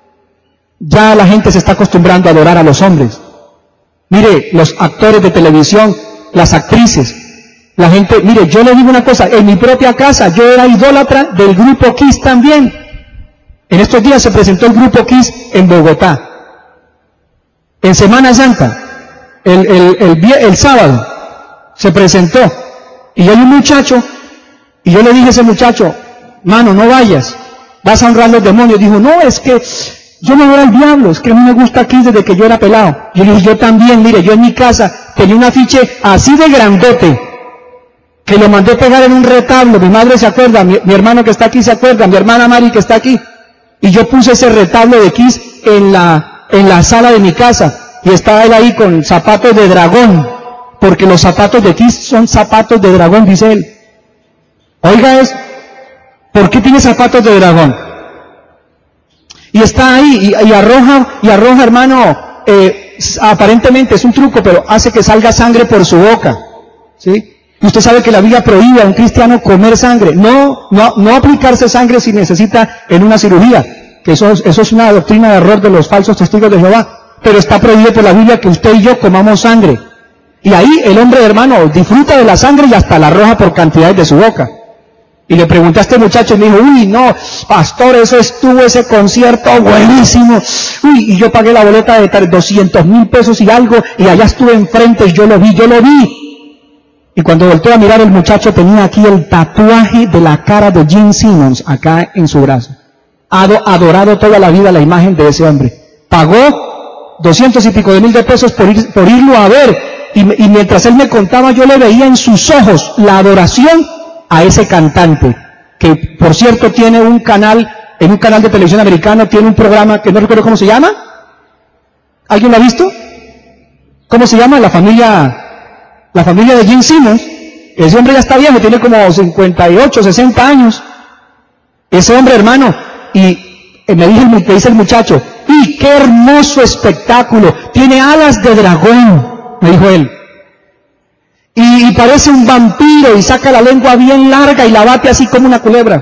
ya la gente se está acostumbrando a adorar a los hombres. Mire, los actores de televisión, las actrices, la gente, mire, yo le digo una cosa, en mi propia casa yo era idólatra del grupo Kiss también. En estos días se presentó el grupo Kiss en Bogotá. En Semana Santa, el sábado, se presentó. Y hay un muchacho, y yo le dije a ese muchacho, mano, no vayas, vas a honrar a los demonios. Dijo, no, es que yo me voy al diablo, es que a mí me gusta Kiss desde que yo era pelado. Yo le dije, yo también, mire, yo en mi casa tenía un afiche así de grandote, que lo mandé pegar en un retablo. Mi madre se acuerda, mi hermano que está aquí se acuerda, mi hermana Mari que está aquí. Y yo puse ese retablo de Kiss en la sala de mi casa. Y estaba él ahí con zapatos de dragón, porque los zapatos de Kiss son zapatos de dragón, dice él. Oiga eso, ¿por qué tiene zapatos de dragón? Y está ahí, y arroja, hermano, aparentemente es un truco, pero hace que salga sangre por su boca, ¿sí? Y usted sabe que la Biblia prohíbe a un cristiano comer sangre, no aplicarse sangre si necesita en una cirugía, que eso es una doctrina de error de los falsos testigos de Jehová, pero está prohibido por la Biblia que usted y yo comamos sangre. Y ahí el hombre, hermano, disfruta de la sangre y hasta la arroja por cantidades de su boca. Y le pregunté a este muchacho y me dijo, uy, no, pastor, estuvo ese concierto buenísimo. Uy, y yo pagué la boleta de 200,000 pesos y algo, y allá estuve enfrente y yo lo vi. Y cuando volteé a mirar, el muchacho tenía aquí el tatuaje de la cara de Gene Simmons, acá en su brazo. Ha adorado toda la vida la imagen de ese hombre. Pagó 200 y pico de mil de pesos por irlo a ver. Y mientras él me contaba, yo le veía en sus ojos la adoración a ese cantante, que por cierto tiene un canal, en un canal de televisión americano, tiene un programa que no recuerdo cómo se llama. ¿Alguien lo ha visto? ¿Cómo se llama? La familia de Gene Simmons. Ese hombre ya está viejo, tiene como 58, 60 años. Ese hombre, hermano, y me dice el muchacho, ¡y qué hermoso espectáculo! Tiene alas de dragón, me dijo él. Y parece un vampiro y saca la lengua bien larga y la bate así como una culebra.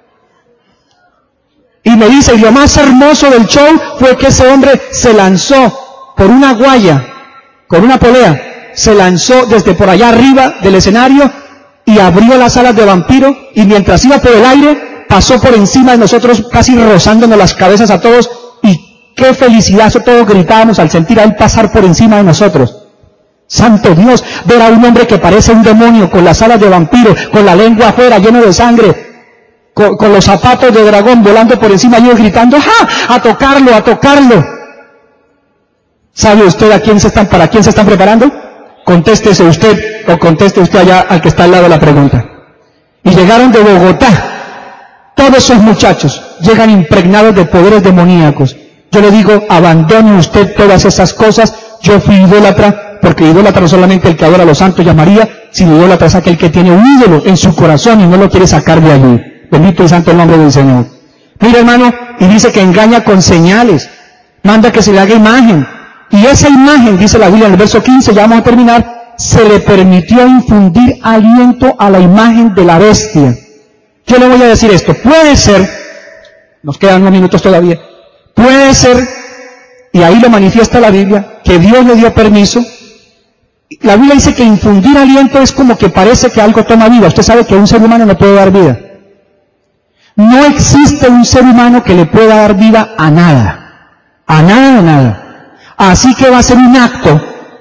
Y me dice, y lo más hermoso del show fue que ese hombre se lanzó por una guaya, con una polea, se lanzó desde por allá arriba del escenario y abrió las alas de vampiro, y mientras iba por el aire, pasó por encima de nosotros, casi rozándonos las cabezas a todos, y qué felicidad, todos gritábamos al sentir a él pasar por encima de nosotros. Santo Dios, ver a un hombre que parece un demonio, con las alas de vampiro, con la lengua afuera, lleno de sangre, con los zapatos de dragón volando por encima, y ellos gritando, ¡ja! ¡A tocarlo, a tocarlo! ¿Sabe usted para quién se están preparando? Contéstese usted o conteste usted allá al que está al lado de la pregunta. Y llegaron de Bogotá. Todos esos muchachos llegan impregnados de poderes demoníacos. Yo le digo, abandone usted todas esas cosas. Yo fui idólatra, porque idólatra no solamente el que adora a los santos y a María, sino idólatra es aquel que tiene un ídolo en su corazón y no lo quiere sacar de allí. Bendito y santo el nombre del Señor. Mira, hermano, y dice que engaña con señales. Manda que se le haga imagen. Y esa imagen, dice la Biblia en el verso 15, ya vamos a terminar, se le permitió infundir aliento a la imagen de la bestia. Yo le voy a decir esto, puede ser, nos quedan unos minutos todavía, puede ser, y ahí lo manifiesta la Biblia, que Dios le dio permiso. La Biblia dice que infundir aliento es como que parece que algo toma vida. Usted sabe que un ser humano no puede dar vida. No existe un ser humano que le pueda dar vida a nada. A nada, a nada. Así que va a ser un acto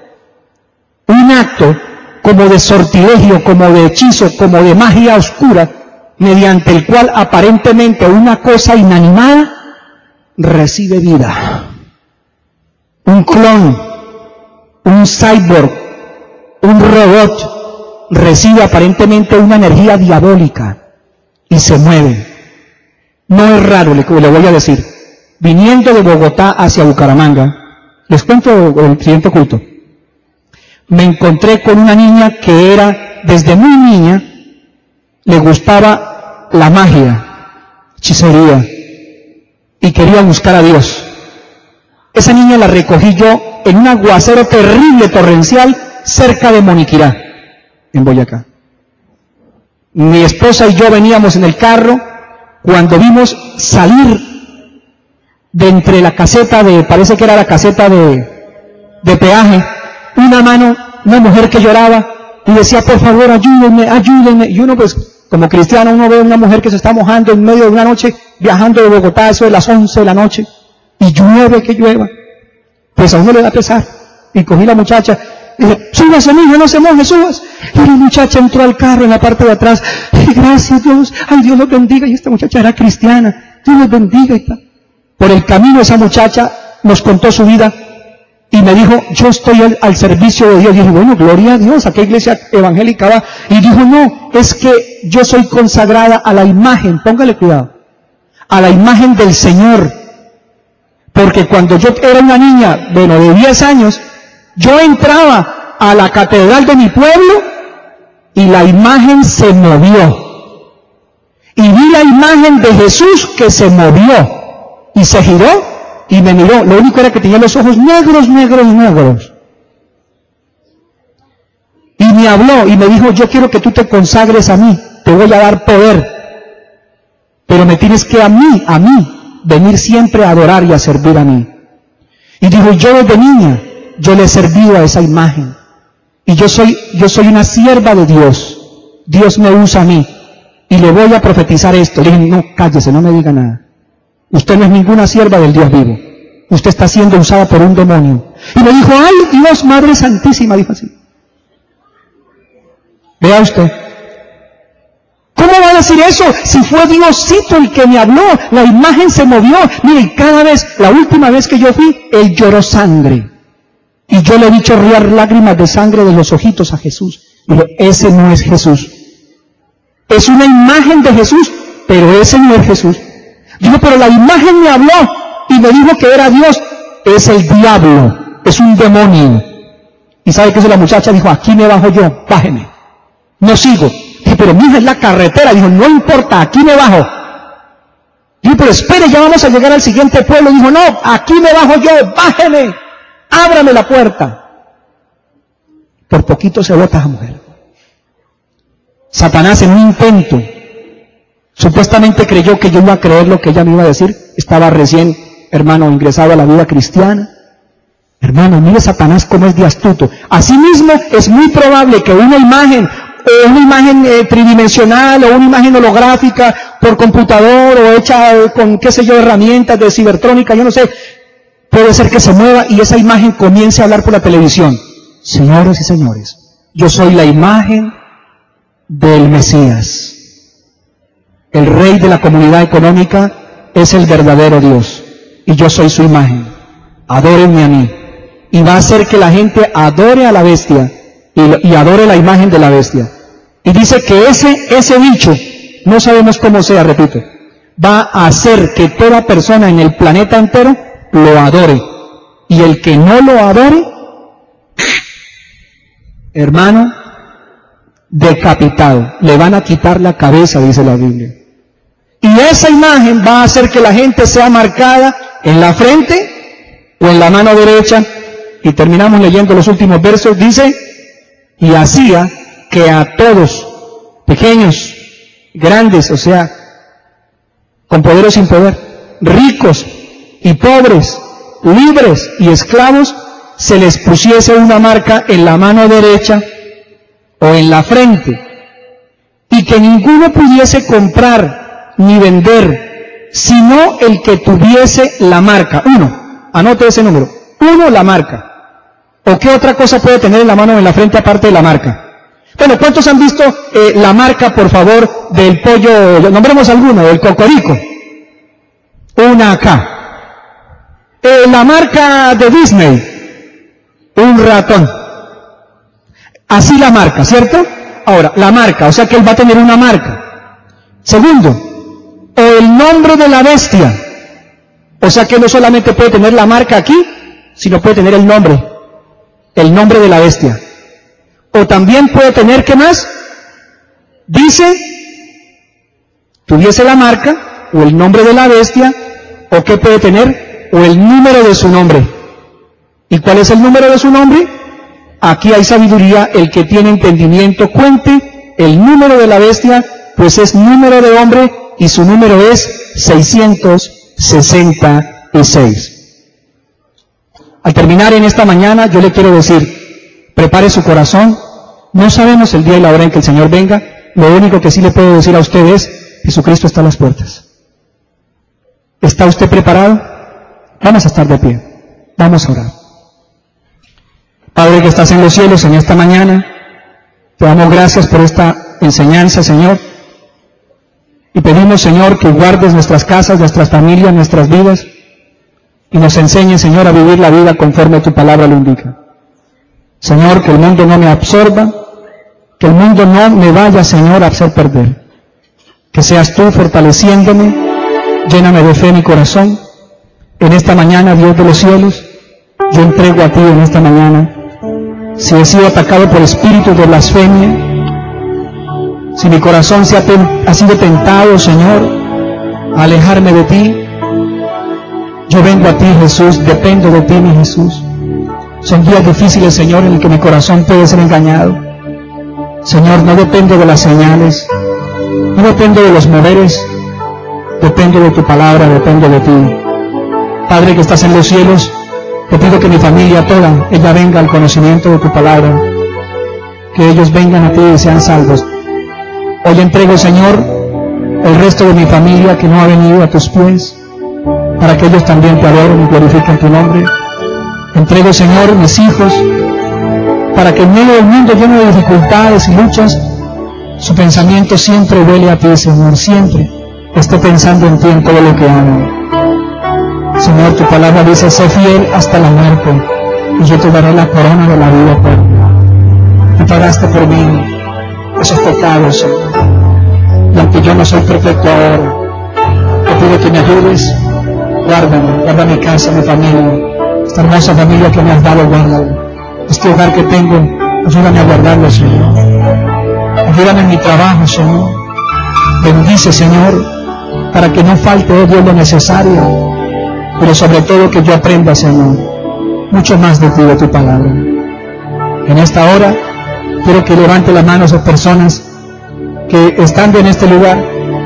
como de sortilegio, como de hechizo, como de magia oscura, mediante el cual aparentemente una cosa inanimada recibe vida. Un clon, un cyborg, un robot recibe aparentemente una energía diabólica y se mueve. No es raro, le voy a decir, viniendo de Bogotá hacia Bucaramanga, les cuento el siguiente culto. Me encontré con una niña que era, desde muy niña, le gustaba la magia, hechicería, y quería buscar a Dios. Esa niña la recogí yo en un aguacero terrible, torrencial, cerca de Moniquirá, en Boyacá. Mi esposa y yo veníamos en el carro cuando vimos salir de entre la caseta parece que era la caseta de peaje, una mujer que lloraba y decía, por favor, ayúdenme, ayúdenme. Y uno, pues, como cristiano, uno ve a una mujer que se está mojando en medio de una noche, viajando de Bogotá, eso de las 11 de la noche, y llueve que llueva. Pues a uno le da pesar. Y cogí la muchacha, y dije, súbase, niña, no se moje, súbase. Y la muchacha entró al carro en la parte de atrás, y gracias Dios, ay Dios los bendiga. Y esta muchacha era cristiana, Dios los bendiga y tal. Por el camino esa muchacha nos contó su vida y me dijo, yo estoy al servicio de Dios. Y dije, bueno, gloria a Dios, ¿a qué iglesia evangélica va? Y dijo, no, es que yo soy consagrada a la imagen, póngale cuidado, a la imagen del Señor. Porque cuando yo era una niña, bueno, de 10 años, yo entraba a la catedral de mi pueblo y la imagen se movió. Y vi la imagen de Jesús que se movió. Y se giró y me miró. Lo único era que tenía los ojos negros, negros, negros. Y me habló y me dijo, yo quiero que tú te consagres a mí, te voy a dar poder. Pero me tienes que a mí, venir siempre a adorar y a servir a mí. Y dijo, yo desde niña, yo le he servido a esa imagen. Y yo soy una sierva de Dios. Dios me usa a mí. Y le voy a profetizar esto. Le dije, no, cállese, no me diga nada. Usted no es ninguna sierva del Dios vivo. Usted está siendo usada por un demonio. Y me dijo, ay Dios, Madre Santísima, dijo así. Vea usted. ¿Cómo va a decir eso? Si fue Diosito el que me habló, la imagen se movió. Mire, cada vez, la última vez que yo fui, él lloró sangre. Y yo le vi chorrear lágrimas de sangre de los ojitos a Jesús. Dije, ese no es Jesús. Es una imagen de Jesús, pero ese no es Jesús. Dijo, pero la imagen me habló y me dijo que era Dios. Es el diablo, es un demonio. ¿Y sabe qué hizo la muchacha? Dijo, aquí me bajo yo, bájeme. No sigo. Dije, pero mija, es la carretera. Dijo, no importa, aquí me bajo. Dije, pero espere, ya vamos a llegar al siguiente pueblo. Dijo, no, aquí me bajo yo, bájeme, ábrame la puerta. Por poquito se bota esa mujer. Satanás, en un intento, supuestamente creyó que yo iba a creer lo que ella me iba a decir. Estaba recién, hermano, ingresado a la vida cristiana. Hermano, mire Satanás cómo es de astuto. Asimismo, es muy probable que una imagen tridimensional o una imagen holográfica por computador o hecha con, qué sé yo, herramientas de cibertrónica, yo no sé, puede ser que se mueva y esa imagen comience a hablar por la televisión. Señoras y señores, yo soy la imagen del Mesías. El rey de la comunidad económica es el verdadero Dios y yo soy su imagen. Adórenme a mí. Y va a hacer que la gente adore a la bestia y adore la imagen de la bestia. Y dice que ese bicho, no sabemos cómo sea, repito, va a hacer que toda persona en el planeta entero lo adore. Y el que no lo adore, hermano, decapitado. Le van a quitar la cabeza, dice la Biblia. Y esa imagen va a hacer que la gente sea marcada en la frente o en la mano derecha. Y terminamos leyendo los últimos versos. Dice, y hacía que a todos, pequeños, grandes, o sea, con poder o sin poder, ricos y pobres, libres y esclavos, se les pusiese una marca en la mano derecha o en la frente, y que ninguno pudiese comprar ni vender, sino el que tuviese la marca. Uno, anote ese número. Uno, la marca. ¿O qué otra cosa puede tener en la mano o en la frente aparte de la marca? Bueno, ¿cuántos han visto la marca, por favor, del pollo, nombremos alguno, del cocorico? Una acá. La marca de Disney, un ratón. Así la marca, ¿cierto? Ahora, la marca, o sea que él va a tener una marca. Segundo, o el nombre de la bestia. O sea que no solamente puede tener la marca aquí, sino puede tener el nombre de la bestia. O también puede tener, ¿qué más? Dice, tuviese la marca, o el nombre de la bestia, o ¿qué puede tener? O el número de su nombre. ¿Y cuál es el número de su nombre? Aquí hay sabiduría, el que tiene entendimiento cuente el número de la bestia, pues es número de hombre, y su número es 666. Al terminar en esta mañana, yo le quiero decir, prepare su corazón. No sabemos el día y la hora en que el Señor venga. Lo único que sí le puedo decir a usted es, Jesucristo está a las puertas. ¿Está usted preparado? Vamos a estar de pie. Vamos a orar. Padre que estás en los cielos, en esta mañana, te damos gracias por esta enseñanza, Señor. Y pedimos, Señor, que guardes nuestras casas, nuestras familias, nuestras vidas. Y nos enseñe, Señor, a vivir la vida conforme tu palabra lo indica. Señor, que el mundo no me absorba, que el mundo no me vaya, Señor, a hacer perder. Que seas tú fortaleciéndome, lléname de fe mi corazón. En esta mañana, Dios de los cielos, yo entrego a ti en esta mañana. Si he sido atacado por espíritus de blasfemia, si mi corazón ha sido tentado, Señor, a alejarme de ti, yo vengo a ti, Jesús, dependo de ti, mi Jesús. Son días difíciles, Señor, en el que mi corazón puede ser engañado. Señor, no dependo de las señales, no dependo de los moveres, dependo de tu palabra, dependo de ti. Padre que estás en los cielos, te pido que mi familia toda, ella venga al conocimiento de tu palabra, que ellos vengan a ti y sean salvos. Hoy entrego, Señor, el resto de mi familia que no ha venido a tus pies, para que ellos también te adoren y glorifiquen tu nombre. Entrego, Señor, mis hijos, para que en medio del mundo lleno de dificultades y luchas, su pensamiento siempre huele a ti, Señor, siempre esté pensando en ti en todo lo que hagan. Señor, tu palabra dice, sé fiel hasta la muerte, y yo te daré la corona de la vida eterna. Tú pagaste por mí esos pecados, Señor, y aunque yo no soy perfecto ahora, te pido que me ayudes. Guárdame, guarda mi casa, mi familia, esta hermosa familia que me has dado, guárdala. Este hogar que tengo, ayúdame a guardarlo, Señor. Ayúdame en mi trabajo, Señor. Bendice, Señor, para que no falte, oh Dios, lo necesario, pero sobre todo que yo aprenda, Señor, mucho más de ti, de tu palabra. En esta hora, quiero que levante la mano a esas personas que, estando en este lugar,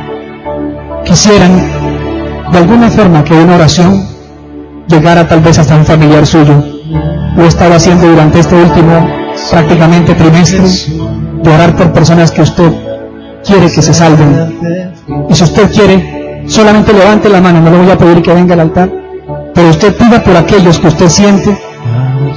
quisieran de alguna forma que una oración llegara tal vez hasta un familiar suyo. Lo he estado haciendo durante este último prácticamente trimestre, de orar por personas que usted quiere que se salven. Y si usted quiere, solamente levante la mano, no le voy a pedir que venga al altar, pero usted pida por aquellos que usted siente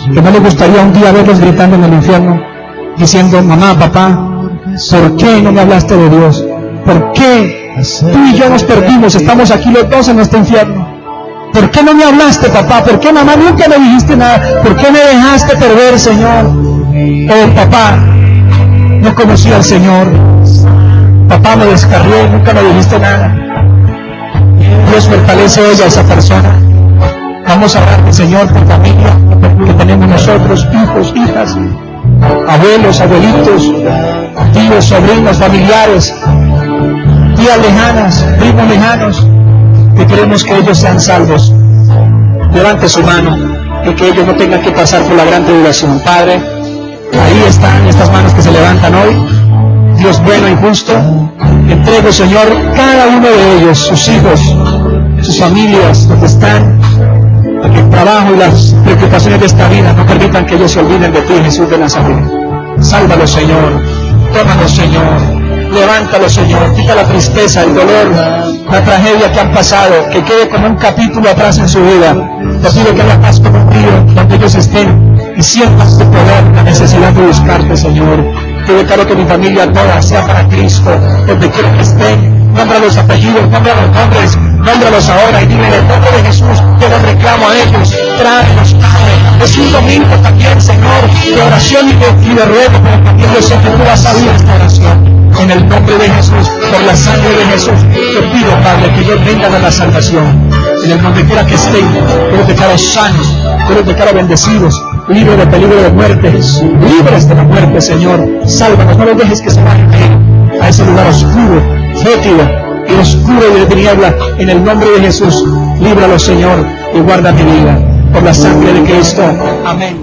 que no le gustaría un día verlos gritando en el infierno, diciendo: mamá, papá, ¿por qué no me hablaste de Dios? ¿Por qué tú y yo nos perdimos? Estamos aquí los dos en este infierno. ¿Por qué no me hablaste, papá? ¿Por qué, mamá, nunca me dijiste nada? ¿Por qué me dejaste perder, Señor? Oh, papá, no conocí al Señor. Papá, me descarrié, nunca me dijiste nada. Dios, fortalece hoy a esa persona. Vamos a orar, Señor, por familia que tenemos nosotros, hijos, hijas, abuelos, abuelitos, tíos, sobrinos, familiares, tías lejanas, primos lejanos, que queremos que ellos sean salvos. Levante su mano y que ellos no tengan que pasar por la gran tribulación. Padre, ahí están estas manos que se levantan hoy. Dios bueno y justo, entrego, Señor, cada uno de ellos, sus hijos, sus familias, donde están, el trabajo y las preocupaciones de esta vida no permitan que ellos se olviden de ti, Jesús de Nazaret. Sálvalos, Señor, tómalos, Señor, levántalos, Señor, quita la tristeza, el dolor, la tragedia que han pasado, que quede como un capítulo atrás en su vida. Te pido que haya paz como un río donde ellos estén y sientas tu poder, la necesidad de buscarte, Señor. Te declaro que mi familia toda sea para Cristo, donde quiera que estén. Nombra los apellidos, nombra los nombres, nómbralos ahora y dime en el nombre de Jesús que los reclamo a ellos. Tráelos, Padre. Es un domingo también, Señor, de oración y de ruego, pero también yo sé que tú vas a oír esta oración. En el nombre de Jesús, por la sangre de Jesús, te pido, Padre, que ellos vengan a la salvación. En el donde quiera que estén, yo los declaro sanos, yo los declaro bendecidos, libres de peligro de muerte, libres de la muerte, Señor. Sálvanos, no los dejes que se vayan a ese lugar oscuro, fétido y oscuro y de tiniebla. En el nombre de Jesús, líbralos, Señor, y guarda mi vida por la sangre de Cristo. Amén.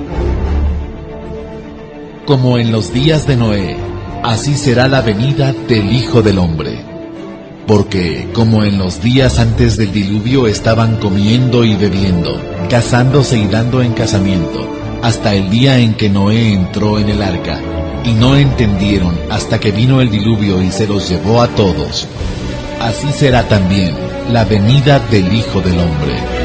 Como en los días de Noé, así será la venida del Hijo del Hombre. Porque como en los días antes del diluvio estaban comiendo y bebiendo, casándose y dando en casamiento, hasta el día en que Noé entró en el arca, y no entendieron hasta que vino el diluvio y se los llevó a todos. Así será también la venida del Hijo del Hombre.